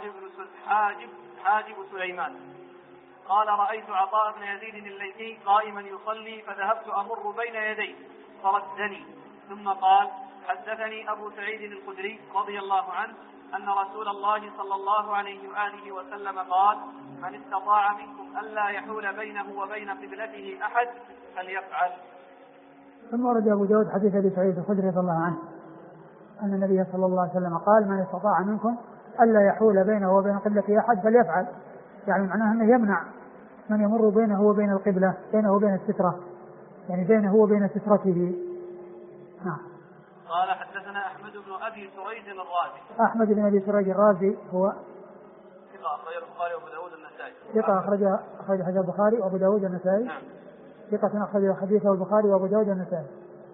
حاجب سليمان قال رأيت عطاء بن يزيد الليثي قائما يصلي فذهبت أمر بين يديه فردني، ثم قال حدثني أبو سعيد الخدري رضي الله عنه أن رسول الله صلى الله عليه وآله وسلم قال من استطاع منكم ألا يحول بينه وبين قبلته أحد فليفعل. ثم ورد أبو داود حديث أبي سعيد الخدري رضي الله عنه أن النبي صلى الله عليه وسلم قال من استطاع منكم ألا يحول بينه وبين قبلته أحد فليفعل، يعني معناه أنه يمنع من يمر بينه وبين القبلة، بينه وبين السترة، يعني بينه وبين سترته، نعم. قال حدثنا أحمد بن أبي سريج الرازي. أحمد بن أبي سريج الرازي هو ثقة أخرج البخاري وأبو داود النسائي. ثقة أخرج حديث البخاري وأبو داود النسائي. نعم. ثقة أخرج حديثه البخاري وأبو داود النسائي.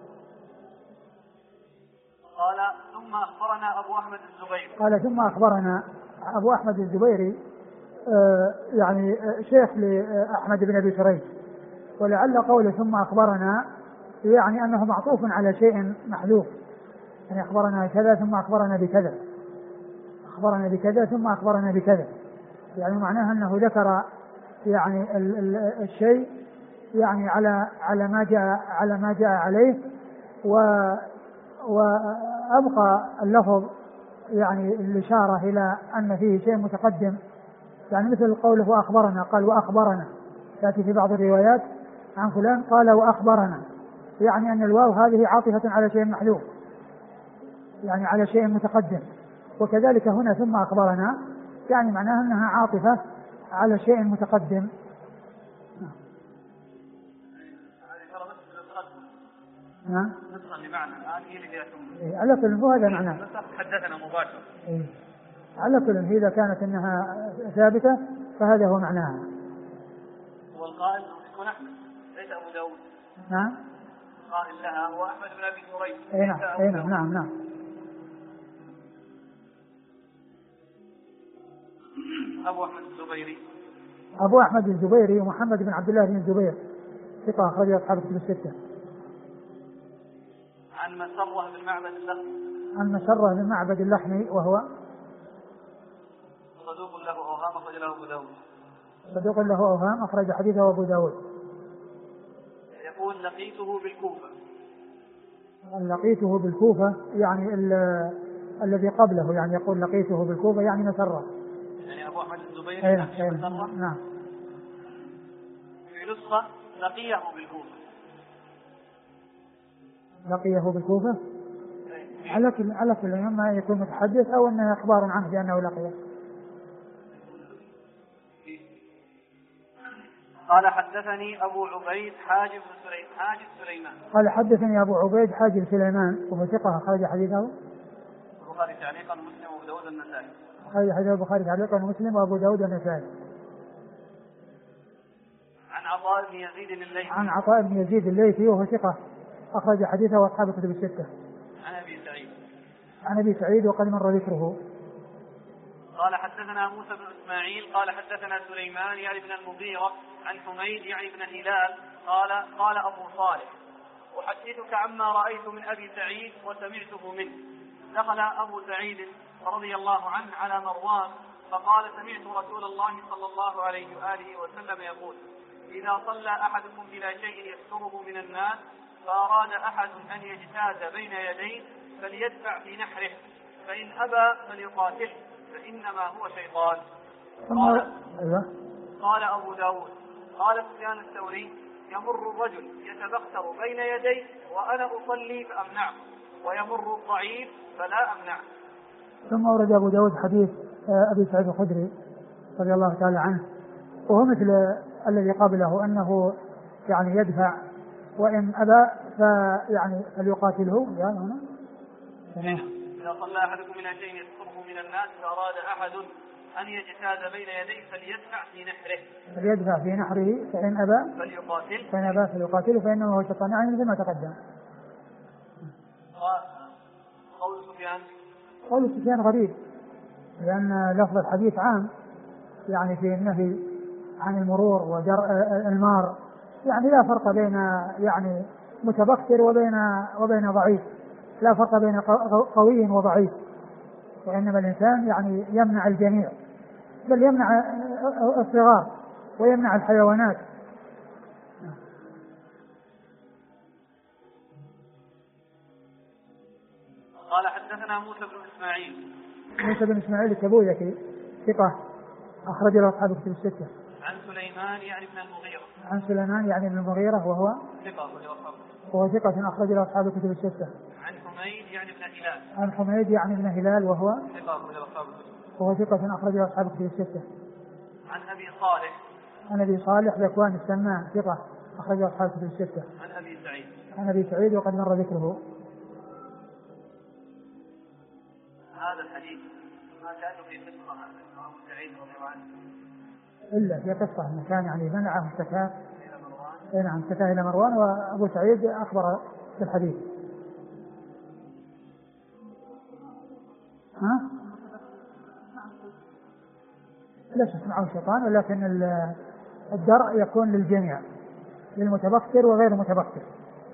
قال ثم أخبرنا أبو أحمد الزبيري. قال ثم أخبرنا أبو أحمد الزبيري يعني شيخ لأحمد بن أبي سريج، ولعل قوله ثم أخبرنا يعني أنه معطوف على شيء محذوف، يعني أخبرنا كذا ثم أخبرنا بكذا، أخبرنا بكذا ثم أخبرنا بكذا، يعني معناها أنه ذكر يعني الشيء يعني على ما جاء عليه، وأبقى اللفظ يعني الإشارة إلى أن فيه شيء متقدم، يعني مثل قوله وأخبرنا، قال وأخبرنا، يأتي في بعض الروايات عن فلان قال وأخبرنا، يعني أن الواو هذه عاطفة على شيء محذوف، يعني على شيء متقدم. وكذلك هنا ثم أخبرنا يعني معناها أنها عاطفة على شيء متقدم. نعم. نسخة بمعنى هذه اللي فيها ثم. على كل هذا معناه. حدثنا مباشر. على كل إذا كانت أنها ثابتة فهذا هو معناها. والقائل يكون أحمد ليس أبو داود. نعم. قائل لها هو أحمد بن أبي سريج. نعم. أبو أحمد الزبيري. أبو أحمد الزبيري ومحمد بن عبد الله بن الزبير ثقة أخرج أصحاب الكتب الستة. عن مسرة بن معبد اللحمي. عن مسرة بن معبد اللحمي وهو صدوق له أوهام أخرج له أبو داود. صدوق له أوهام أخرج حديثه أبو داود. يقول لقيته بالكوفة. لقيته بالكوفة يعني الذي قبله، يعني يقول لقيته بالكوفة يعني مسرة. يعني أبو أحمد الزبيري. نعم. في نسخة لقيه بالكوفة. لقيه بالكوفة. على كل إما يكون متحدث أو أنه إخبار عنه بأنه لقيه. قال حدثني أبو عبيد حاجب سليمان. قال حدثني أبو عبيد حاجب سليمان وهو ثقة أخرج حديثه البخاري تعليقا ومسلم وأبو داود النسائي. أخرج حديث البخاري تعليقا ومسلم وأبو داود النسائي. عن عطاء بن يزيد الليثي. عن عطاء بن يزيد الليثي وهو ثقة أخرج حديثه وأصحاب الكتب الستة. عن أبي سعيد وقد مر ذكره. قال حدثنا موسى بن إسماعيل قال حدثنا سليمان يعني بن المغيرة عن حميد يعني بن هلال قال أبو صالح أحدثك عما رأيت من أبي سعيد وسمعته منه. دخل أبو سعيد رضي الله عنه على مروان فقال سمعت رسول الله صلى الله عليه وآله وسلم يقول إذا صلى أحدكم إلى شيء يستره من الناس فأراد أحد أن يجتاز بين يديه فليدفع في نحره فإن أبى فليقاتله فإنما هو شيطان. قال أبو داود قال سفيان الثوري يمر الرجل يتبختر بين يديه وأنا أصلي فأمنعه ويمر الضعيف فلا أمنعه. ثم ورد أبو داود حديث أبي سعيد الخدري رضي الله تعالى عنه وهو مثل الذي قبله أنه يعني يدفع وإن أبى فيعني فليقاتله. إذا صلى أحدكم إلى شيء يستره من الناس فأراد أحد أن يجتاز بين يديه فليدفع في نحره فإن أبى فليقاتله فإنه هو شيطان يعني مثل ما تقدم. قول سفيان غريب لأن لفظ الحديث عام يعني في النهي عن المرور وجرء المار، يعني لا فرق بين يعني متبختر وبين ضعيف، لا فرق بين قوي وضعيف، وإنما الإنسان يعني يمنع الجميع بل يمنع الصغار ويمنع الحيوانات. قال حدثنا موسى بن إسماعيل التبوذكي ثقة أخرج له أصحاب الكتب الستة. عن سليمان يعني بن المغيرة وهو ثقة أخرج له أصحاب الكتب الستة. عن حميد يعني بن هلال وهو ثقة أخرج له أصحاب الكتب الستة. عن أبي صالح ذكوان السمان ثقة أخرج له أصحاب الكتب الستة. عن أبي سعيد وقد مر ذكره. هذا الحديث ما كانوا في قصة أبو سعيد رضي الله عنه إلا في قصة أنه كان يعني منعه اشتكى إلى نعم اشتكى إلى مروان وأبو سعيد أخبر بالحديث. ها؟ ليس معه شيطان ولكن الدرء يكون للجميع للمتبختر وغير المتبختر.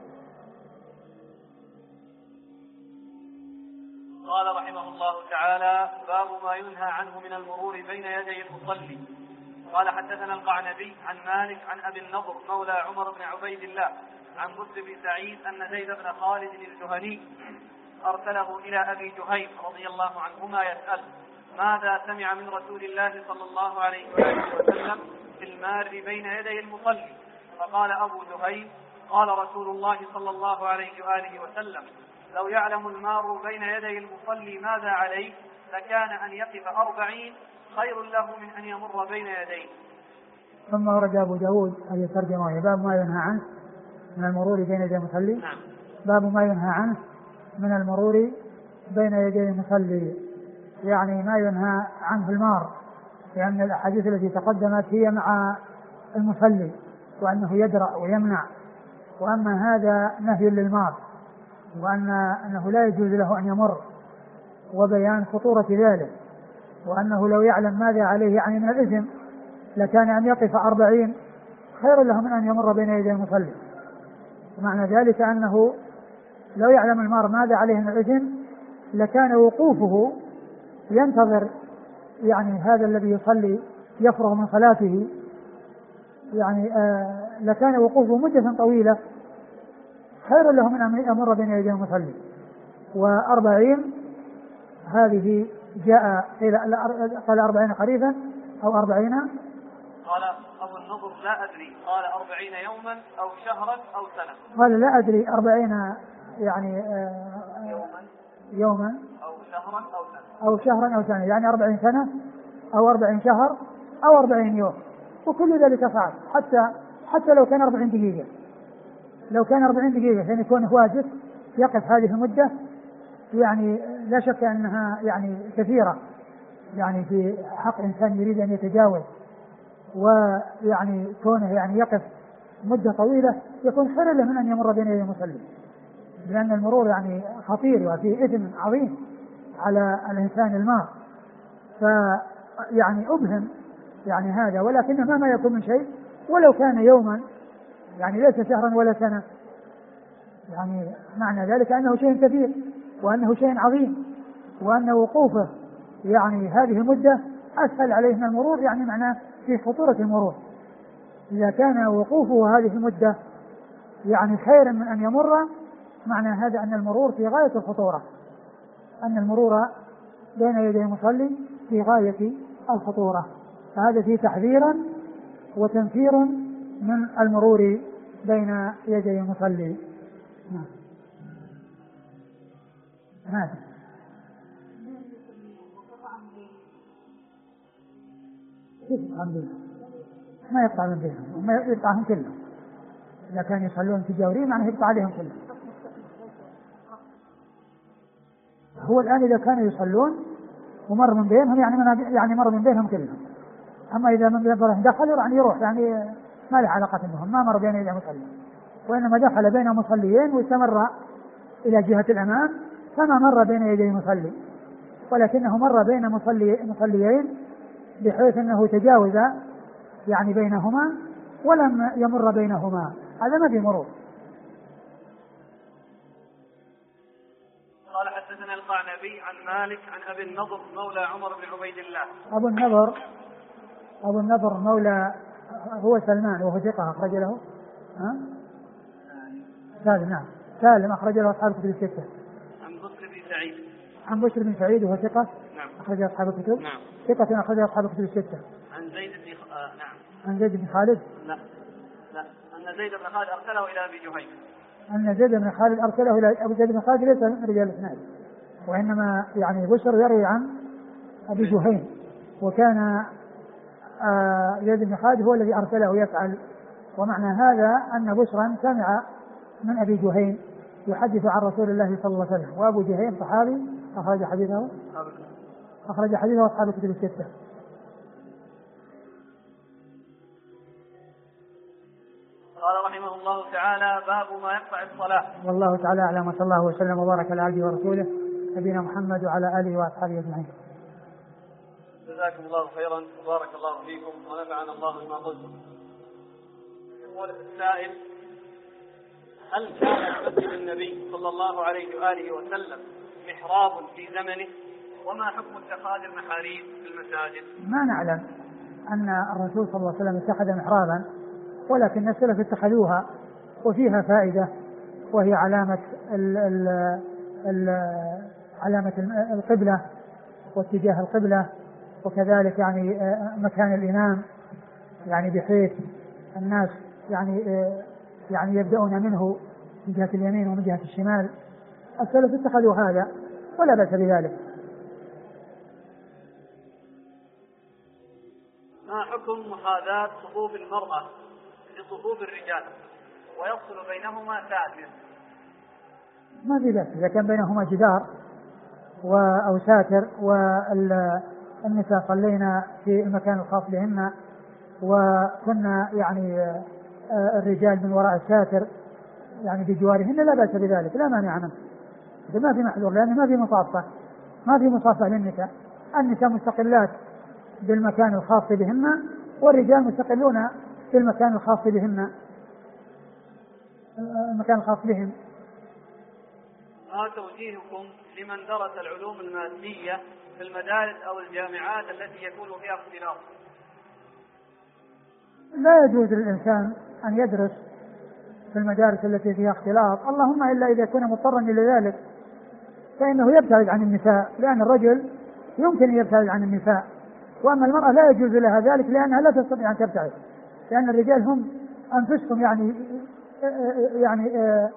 قال رحمه الله تعالى: باب ما ينهى عنه من المرور بين يدي المصلي. قال حدثنا القعنبي عن مالك عن أبي النضر مولى عمر بن عبيد الله عن بسر بن سعيد أن زيد بن خالد الجهني أرسله إلى أبي جهيم رضي الله عنهما يسأل: ماذا سمع من رسول الله صلى الله عليه وسلم في المار بين يدي المصلي؟ فقال أبو جهيم: قال رسول الله صلى الله عليه وآله وسلم: لو يعلم المار بين يدي المصلي ماذا عليه لكان أن يقف 40 خير له من أن يمر بين يديه. ثم ورد أبو داود هذه ترجمة: باب ما ينهى عنه من المرور بين يدي المصلي. نعم. باب ما ينهى عنه من المرور بين يدي المصلي، يعني ما ينهى عنه المار، لأن الأحاديث التي تقدمت هي مع المصلي وأنه يدرأ ويمنع، وأما هذا نهي للمار وأنه لا يجوز له أن يمر، وبيان خطورة ذلك، وأنه لو يعلم ماذا عليه يعني من الإثم لكان أن يقف 40 خير له من أن يمر بين يدي المصلي. معنى ذلك أنه لو يعلم المار ماذا عليه من الإثم لكان وقوفه ينتظر يعني هذا الذي يصلي يفرغ من صلاته، يعني لكان وقوفه مدة طويلة خير له من أن يمر بين يدي المصلي. 40 هذه جاء قال 40 قريبا أو 40. قال أبو النضر: لا أدري، قال 40 يوما أو شهرا أو سنة. قال لا أدري 40 يعني يوما أو شهرا أو سنة، يعني 40 سنة أو 40 شهر أو 40 يوم، وكل ذلك صعب حتى لو كان 40 دقيقة. لو كان 40 دقيقة يعني يكون واجب يقف هذه المدة، يعني لا شك أنها يعني كثيرة يعني في حق إنسان يريد أن يتجاوز، ويعني كونه يعني يقف مدة طويلة يكون خير له من أن يمر بين يدي المصلي، لأن المرور يعني خطير وفيه إثم عظيم على الإنسان المار. فيعني أبهم يعني هذا، ولكن ما يكون من شيء ولو كان يوما، يعني ليس شهرا ولا سنة، يعني معنى ذلك أنه شيء كبير وأنه شيء عظيم، وأن وقوفه يعني هذه المدة أسهل عليه من المرور، يعني معناه في خطورة المرور. إذا كان وقوفه هذه المدة يعني خير من أن يمر، معنى هذا أن المرور في غاية الخطورة، أن المرور بين يدي المصلي في غاية الخطورة. فهذا فيه تحذيرا وتنفير من المرور بين يدي المصلي. هذا ما يقطع من بينهم، ما يقطعهم كلهم. إذا كانوا يصلون تجاورين معناه يقطع عليهم كلهم. هو الآن إذا كانوا يصلون ومر من بينهم يعني مر من بينهم كلهم. أما إذا من بينهم دخل يعني يروح، يعني ما له علاقة بهم، ما مر بين يدي المصلي، وإنما دخل بين مصليين واستمر إلى جهة الأمام فما مر بين يدي المصلي، ولكنه مر بين مصليين بحيث أنه تجاوز يعني بينهما ولم يمر بينهما، هذا ما في مرور. قال حدثنا القعنبي عن مالك عن أبي النضر مولى عمر بن عبيد الله. أبو النضر مولى هو سلمان وهو ثقة أخرج له سالم. نعم سالم أخرج له أصحاب الكتب الستة. عن بسر بن سعيد وهو ثقة. نعم. أخرج أصحاب الكتب. نعم. ثقة أخرج أصحاب الكتب الستة. عن زيد بن نعم. عن زيد بن خالد. لا أن زيد بن خالد أرسله إلى أبي جهيم. أن زيد بن خالد أرسله إلى أبو زيد بن خالد ليس من رجال الإسناد، وإنما يعني بشر يروي عن أبي جهيم، وكان زيد بن خالد هو الذي أرسله يفعل. ومعنى هذا أن بشرا سمع من أبي جهيم يحدث عن رسول الله صلى الله عليه وسلم، وأبو جهيم صحابي أخرج حديثه أصحاب الكتب الستة. قال رحمه الله تعالى: باب ما يقطع الصلاة. والله تعالى أعلم، وصلى الله وسلم وبارك على عبده ورسوله نبينا محمد وعلى آله وأصحابه أجمعين. جزاكم الله خيرا وبارك الله فيكم ونفعنا الله بما قلتم. يقول السائل: هل كان مسجد النبي صلى الله عليه وآله وسلم محراب في زمنه؟ وما حكم اتخاذ المحاريب في المساجد؟ ما نعلم أن الرسول صلى الله عليه وسلم اتخذ محرابا، ولكن السلف اتخذوها وفيها فائدة، وهي علامة القبلة واتجاه القبلة، وكذلك يعني مكان الإمام، يعني بحيث الناس يعني يبدأون منه من جهة اليمين ومن جهة الشمال. السلف اتخذوا هذا ولا بأس بذلك. ما حكم محاذاة صفوف المرأة لصفوف الرجال ويفصل بينهما ساتر؟ ما في بأس إذا كان بينهما جدار أو ساتر، والنساء صلينا في المكان الخاص بهن وكنا يعني الرجال من وراء الساتر يعني بجوارهن، لا بأس بذلك، لا مانع منه، ما في محذور، لأنه ما في مصافة للنساء. النساء مستقلات بالمكان الخاص بهن، والرجال مستقلون في المكان الخاص بهن، المكان الخاص بهم. ما توجيهكم لمن درس العلوم المادية في المدارس أو الجامعات التي يكون فيها اختلاط؟ لا يجوز للإنسان أن يدرس في المدارس التي فيها اختلاط، اللهم إلا إذا كان مضطرا إلى ذلك، فإنه يبتعد عن النساء، لأن الرجل يمكن أن يبتعد عن النساء، وأما المرأة لا يجوز لها ذلك لأنها لا تستطيع أن تبتعد، لأن الرجال هم أنفسهم يعني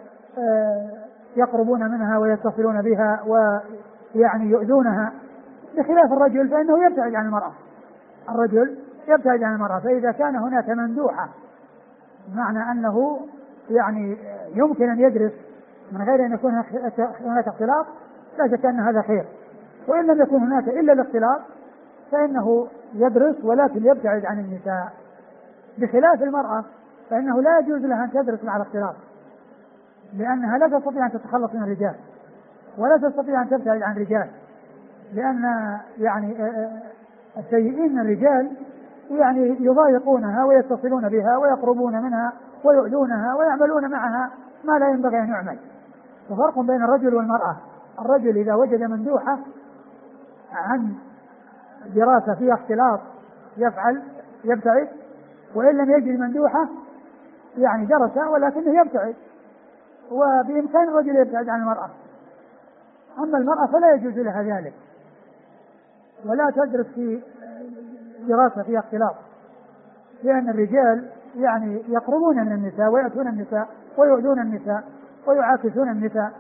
يقربون منها ويتصلون بها ويعني يؤذونها، بخلاف الرجل فإنه يبتعد عن المرأة. الرجل يبتعد عن المرأة، فإذا كان هناك مندوحة معنى أنه يعني يمكن أن يدرس من غير أن يكون هناك اختلاط، لا شك أن هذا خير. وإن لم يكن هناك إلا الاختلاط فإنه يدرس ولكن يبتعد عن النساء، بخلاف المرأة فإنه لا يجوز لها أن تدرس مع الاختلاط، لأنها لا تستطيع أن تتخلص من الرجال ولا تستطيع أن تبتعد عن الرجال، لأن يعني السيئين من الرجال يعني يضايقونها ويتصلون بها ويقربون منها ويؤذونها ويعملون معها ما لا ينبغي أن يعمل. وفرق بين الرجل والمرأة: الرجل إذا وجد مندوحة عن دراسة فيها اختلاط يبتعد، وإن لم يجد مندوحة يعني درس ولكنه يبتعد، وبإمكان الرجل يبتعد عن المرأة. أما المرأة فلا يجوز لها ذلك، ولا تدرس في دراسة فيها اختلاط، لأن الرجال يعني يقربون من النساء ويأتون النساء ويؤذون النساء ويعاكسون النساء.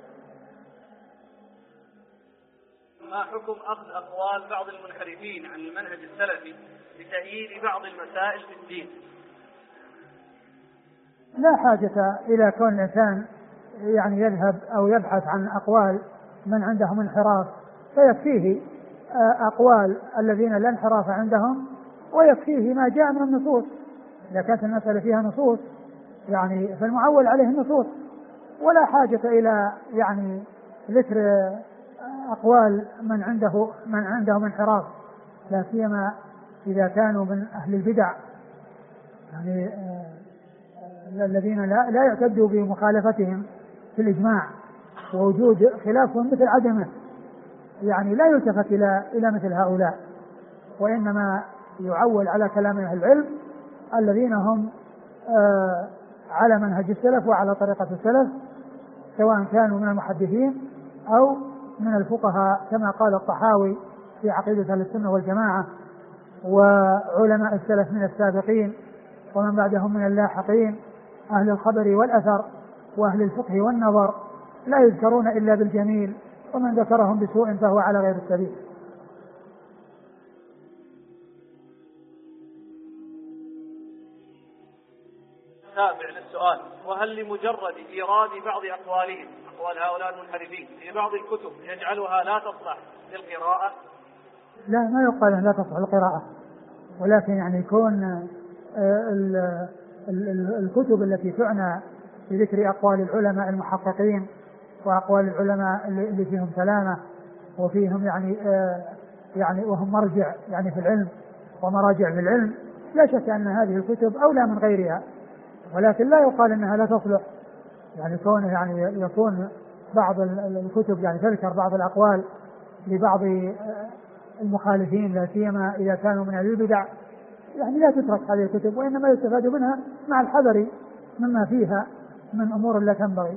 ما حكم أخذ أقوال بعض المنحرفين عن المنهج السلفي لتأييد بعض المسائل في الدين؟ لا حاجة إلى كون الإنسان يعني يذهب أو يبحث عن أقوال من عندهم انحراف، فيكفيه أقوال الذين لا انحراف عندهم، ويكفيه ما جاء من النصوص. إذا كانت المسألة فيها نصوص يعني فالمعول عليه النصوص، ولا حاجة إلى يعني ذكر أقوال من عندهم انحراف، لا سيما إذا كانوا من أهل البدع، يعني الذين لا يعتدوا بمخالفتهم في الإجماع، ووجود خلافهم مثل عدمه، يعني لا يلتفت إلى مثل هؤلاء، وإنما يعول على كلام أهل العلم الذين هم على منهج السلف وعلى طريقة السلف، سواء كانوا من المحدثين أو من الفقهاء، كما قال الطحاوي في عقيدة أهل السنة والجماعة، وعلماء السلف من السابقين ومن بعدهم من اللاحقين، أهل الخبر والأثر وأهل الفقه والنظر، لا يذكرون إلا بالجميل، ومن ذكرهم بسوء فهو على غير السبيل. تابع للسؤال: وهل لمجرد إيراد بعض أقوالهم، أقوال هؤلاء المنحرفين، في بعض الكتب يجعلها لا تصلح للقراءة؟ لا، ما يقال لا تصلح للقراءة، ولكن يعني يكون الكتب التي تعنى بذكر أقوال العلماء المحققين وأقوال العلماء اللي فيهم سلامة وفيهم يعني وهم مرجع يعني في العلم ومراجع في العلم، لا شك أن هذه الكتب أولى من غيرها، ولكن لا يقال أنها لا تصلح. يعني كونه يعني يكون بعض الكتب يعني تذكر بعض الأقوال لبعض المخالفين، لا سيما إذا كانوا من أهل البدع، يعني لا تترك هذه الكتب، وإنما يستفاد منها مع الحذر مما فيها من أمور لا تنبغي.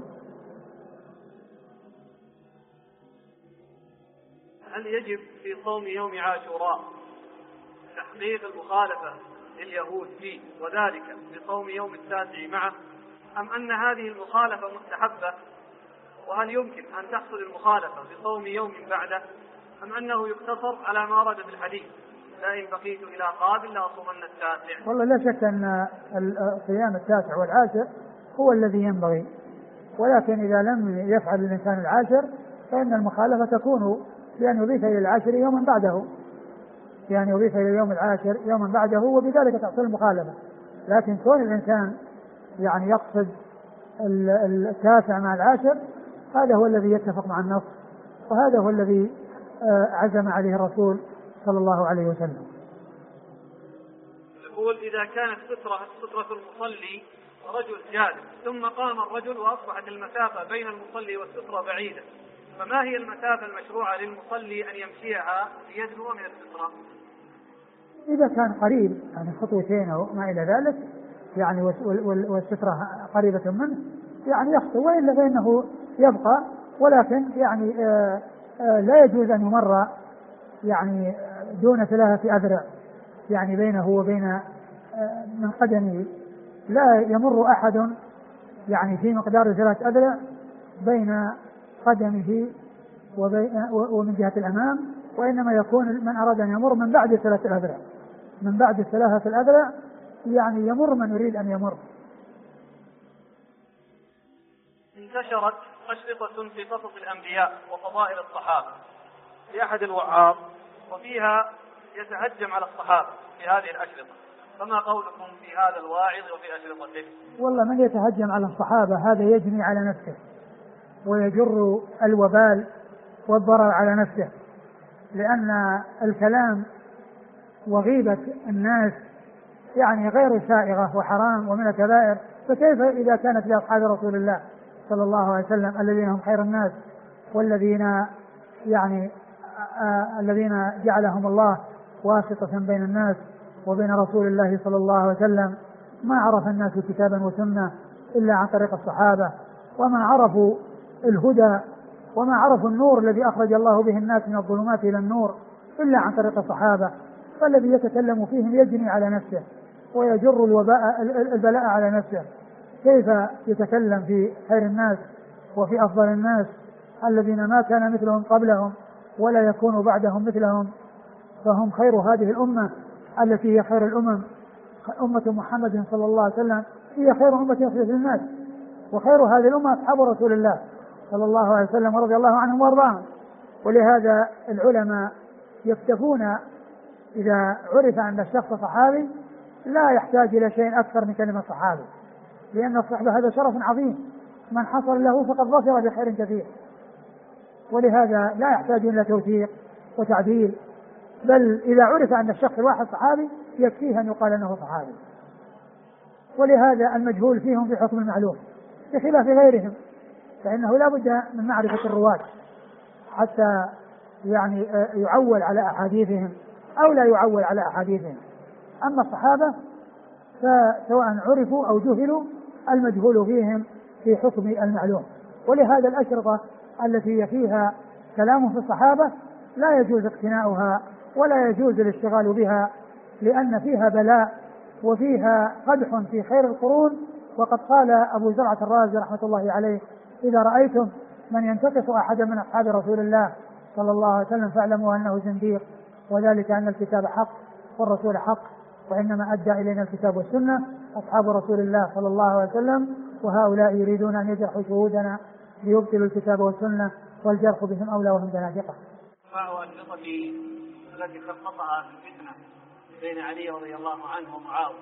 هل يجب في صوم يوم عاشوراء تحقيق المخالفة لليهود فيه وذلك بصوم يوم التاسع معه، أم أن هذه المخالفة مستحبة؟ وهل يمكن أن تحصل المخالفة بصوم يوم بعده، أم أنه يقتصر على ما ورد في الحديث: لئن بقيت إلى قابل لأصومن التاسع؟ والله لا شك أن صيام التاسع والعاشر هو الذي ينبغي، ولكن إذا لم يفعل الإنسان العاشر فإن المخالفة تكون بأن يضيف إلى العاشر يوما بعده، يعني يضيف إلى يوم العاشر يوما بعده، وبذلك تحصل المخالفة. لكن كون الإنسان يعني يقصد التاسع مع العاشر، هذا هو الذي يتفق مع النص، وهذا هو الذي عزم عليه الرسول صلى الله عليه وسلم. يقول: إذا كانت سترة المصلي رجل جالس ثم قام الرجل وأصبحت المسافة بين المصلي والسترة بعيدة، فما هي المسافة المشروعة للمصلي أن يمشيها ليدنو من السترة؟ إذا كان قريب يعني خطوتين أو ما إلى ذلك يعني والسترة قريبة منه يعني يخطو، وإلا فإنه يبقى، ولكن يعني لا يجوز أن يمر يعني دون 3 أذرع يعني بينه وبين من قدمه، لا يمر أحد يعني في مقدار 3 أذرع بين قدمه ومن جهة الأمام، وإنما يكون من أراد أن يمر من بعد 3 أذرع، من بعد 3 أذرع يعني يمر من يريد أن يمر. انتشرت أشرطة في قصص الأنبياء وفضائل الصحابة لأحد الوعاظ، وفيها يتهجم على الصحابة في هذه الأشرطة، فما قولكم في هذا الواعظ وفي أشرطته؟ والله من يتهجم على الصحابة هذا يجني على نفسه ويجر الوبال والضرر على نفسه، لأن الكلام وغيبة الناس يعني غير سائغة وحرام ومن الكبائر، فكيف إذا كانت لأصحاب رسول الله صلى الله عليه وسلم الذين هم خير الناس والذين يعني الذين جعلهم الله واسطة بين الناس وبين رسول الله صلى الله عليه وسلم. ما عرف الناس كتابا وسنة إلا عن طريق الصحابة، وما عرفوا الهدى وما عرفوا النور الذي أخرج الله به الناس من الظلمات إلى النور إلا عن طريق الصحابة. فالذي يتكلم فيهم يجني على نفسه ويجر البلاء على نفسه. كيف يتكلم في خير الناس وفي أفضل الناس الذين ما كان مثلهم قبلهم ولا يكون بعدهم مثلهم، فهم خير هذه الأمة التي هي خير الأمم، أمة محمد صلى الله عليه وسلم هي خير أمة يخرج الناس، وخير هذه الأمة أصحاب رسول الله صلى الله عليه وسلم ورضي الله عنهم وارضاهم. ولهذا العلماء يكتفون إذا عرف أن الشخص صحابي لا يحتاج إلى شيء أكثر من كلمة صحابي، لأن الصحبة هذا شرف عظيم من حصل له فقد ظفر بخير كثير، ولهذا لا يحتاج إلى توثيق وتعديل، بل إذا عرف أن الشخص الواحد صحابي يكفيه أن يقال أنه صحابي. ولهذا المجهول فيهم في حكم المعلوم بخلاف غيرهم، فإنه لا بد من معرفة الرواة حتى يعني يعول على أحاديثهم أو لا يعول على أحاديثهم. أما الصحابة فسواء عرفوا أو جهلوا المجهول فيهم في حكم المعلوم. ولهذا الأشرطة التي فيها كلام في الصحابة لا يجوز اقتناؤها ولا يجوز الاشتغال بها، لأن فيها بلاء وفيها قدح في خير القرون. وقد قال أبو زرعة الرازي رحمة الله عليه: إذا رأيتم من ينتقص أحدا من أصحاب رسول الله صلى الله عليه وسلم فاعلموا أنه زنديق، وذلك أن الكتاب حق والرسول حق، وإنما أدى إلينا الكتاب والسنة، أصحاب رسول الله صلى الله عليه وسلم، وهؤلاء يريدون أن يجرحوا شهودنا ليبطلوا الكتاب والسنة، والجرح بهم أولى وهم زنادقة. أنواع النقطة التي خصصها في الفتنة بين علي رضي الله عنه ومعاوية.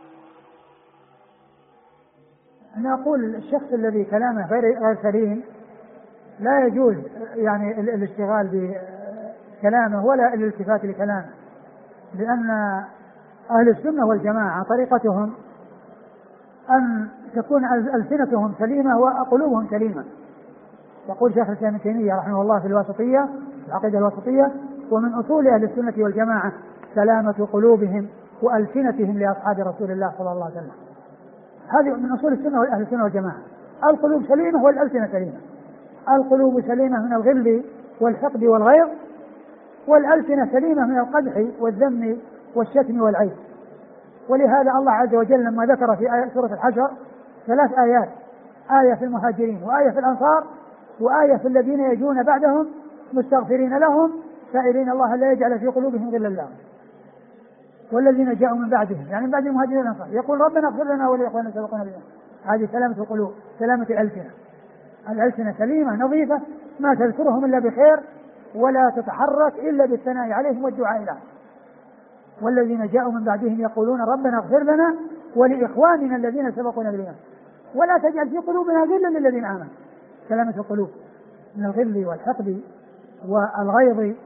أنا أقول الشخص الذي كلامه غير سليم لا يجوز يعني الاشتغال بكلامه ولا الالتفات لكلامه، لأن أهل السنة والجماعة طريقتهم أن تكون ألسنتهم سليمة وقلوبهم سليمة. يقول شيخ الإسلام ابن تيمية رحمه الله في الواسطية، العقيدة الواسطية: ومن أصول أهل السنة والجماعة سلامة قلوبهم وألسنتهم لأصحاب رسول الله صلى الله عليه وسلم. هذه من أصول السنة وأهل السنة والجماعة، القلوب سليمة والألسنة سليمة. القلوب سليمة من الغل والحقد والغيظ، والألسنة سليمة من القدح والذم والشتم والعيب. ولهذا الله عز وجل لما ذكر في سورة الحشر 3 آيات: آية في المهاجرين، وآية في الأنصار، وآية في الذين يجون بعدهم مستغفرين لهم سائلين الله لا يجعل في قلوبهم غلا لهم والذين جاءوا من بعدهم، يعني من بعد المهاجرين والأنصار، يقول ربنا اغفر لنا ولإخواننا سبقونا بالإيمان. هذه سلامة القلوب، سلامة الألسنة. الألسنة سليمة نظيفة ما تذكرهم إلا بخير ولا تتحرك إلا بالثناء عليهم والدعاء لهم. والذين جاءوا من بعدهم يقولون ربنا اغفر لنا ولإخواننا الذين سبقونا بالإيمان ولا تجعل في قلوبنا غلا للذين آمنوا. سلامة القلوب من الغل والحقد والغيظ.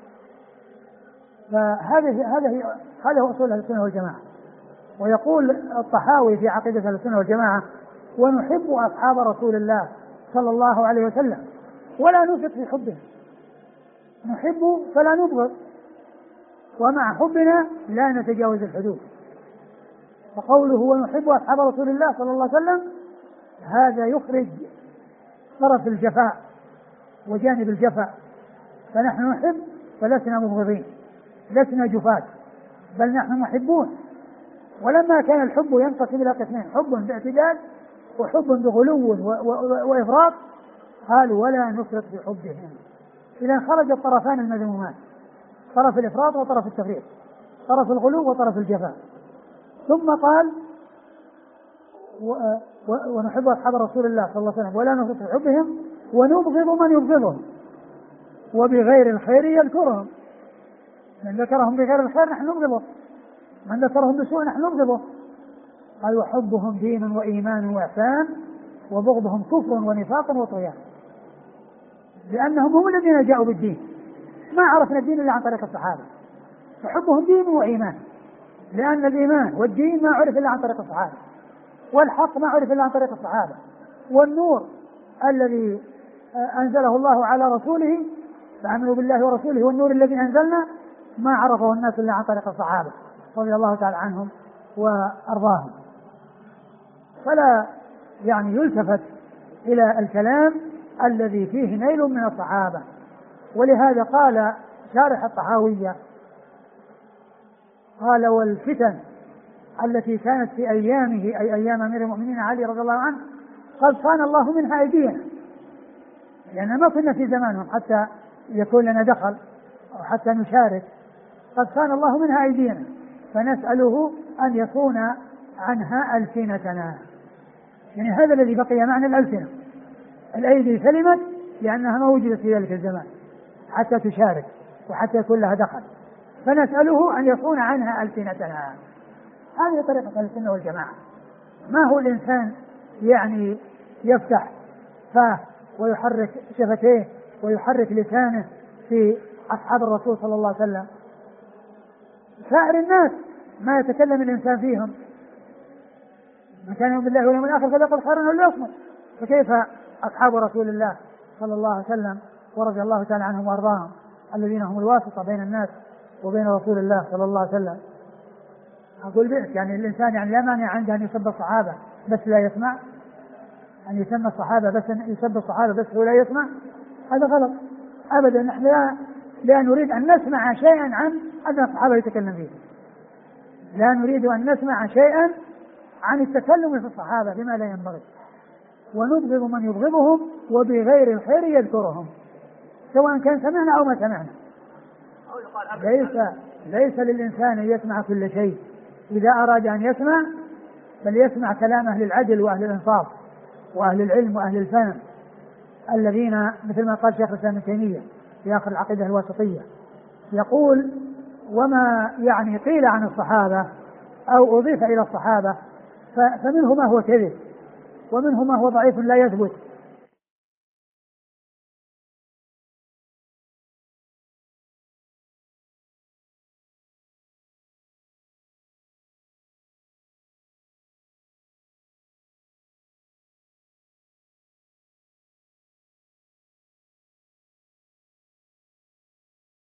هذا أصول أهل السنة والجماعة. ويقول الطحاوي في عقيدة أهل السنة والجماعة: ونحب أصحاب رسول الله صلى الله عليه وسلم ولا نثق في حبهم. نحب فلا نبغض، ومع حبنا لا نتجاوز الحدود. فقوله ونحب أصحاب رسول الله صلى الله عليه وسلم هذا يخرج طرف الجفاء وجانب الجفاء، فنحن نحب فلسنا مبغضين، لسنا جفاة، بل نحن محبون. ولما كان الحب ينقسم إلى قسمين: حب باعتدال وحب بغلو وإفراط، قالوا ولا نفرط في حبهم. إذا خرج الطرفان المذمومان، طرف الإفراط وطرف التفريط، طرف الغلو وطرف الجفاء. ثم قال ونحب أصحاب رسول الله صلى الله عليه وسلم ولا نفرط في حبهم ونبغض من يبغضهم وبغير الخير يذكرهم. من ذكرهم بغير الخير نحن نبغضه، من ذكرهم بسوء نحن نبغضه. قال وحبهم دين وإيمان وإحسان وبغضهم كفر ونفاق وطغيان، لأنهم هم الذين جاءوا بالدين، ما عرفنا الدين إلا عن طريق الصحابة، فحبهم دين وإيمان، لأن الإيمان والدين ما عرف إلا عن طريق الصحابة، والحق ما عرف إلا عن طريق الصحابة، والنور الذي أنزله الله على رسوله فآمنوا بالله ورسوله والنور الذي أنزلنا ما عرفه الناس إلا عن طريق الصحابة رضي الله تعالى عنهم وأرضاهم. فلا يعني يلتفت إلى الكلام الذي فيه نيل من الصحابة. ولهذا قال شارح الطحاوية قال والفتن التي كانت في أيامه أي أيام أمير المؤمنين علي رضي الله عنه قد صان الله منها أيدينا، لأن ما كنا في زمانهم حتى يكون لنا دخل أو حتى نشارك، قد صان الله منها أيدينا فنسأله أن يصون عنها ألسنتنا. يعني هذا الذي بقي معنى الألسنة، الأيدي سلمت لأنها ما وجدت في ذلك الزمان حتى تشارك وحتى يكون لها دخل، فنسأله أن يصون عنها ألسنتنا. هذه طريقة السنة والجماعة. ما هو الإنسان يعني يفتح فاه ويحرك شفتيه ويحرك لسانه في أصحاب الرسول صلى الله عليه وسلم. سائر الناس ما يتكلم الإنسان فيهم، من كان يؤمن بالله واليوم الآخر فليقل خيرا أو ليصمت، فكيف أصحاب رسول الله صلى الله عليه وسلم ورضي الله تعالى عنهم وأرضاهم الذين هم الواسطة بين الناس وبين رسول الله صلى الله عليه وسلم. أقول بئس، يعني الإنسان يعني لا مانع عنده أن يسب الصحابة بس لا يسمع، أن يسمى الصحابة بس يسب الصحابة بس هو لا يسمع، هذا غلط أبدا. نحن لا نريد أن نسمع شيئا عن أن الصحابة يتكلم فيه، لا نريد أن نسمع شيئا عن التكلم في الصحابة بما لا ينبغي، ونبغض من يبغضهم وبغير الخير يذكرهم، سواء كان سمعنا أو ما سمعنا. ليس للإنسان أن يسمع كل شيء، إذا أراد أن يسمع بل يسمع كلام أهل العدل وأهل الإنصاف وأهل العلم وأهل الفهم الذين مثل ما قال شيخ الإسلام ابن تيمية في آخر العقيدة الواسطية، يقول: وما يعني قيل عن الصحابة أو أضيف إلى الصحابة فمنه ما هو كذب ومنه ما هو ضعيف لا يثبت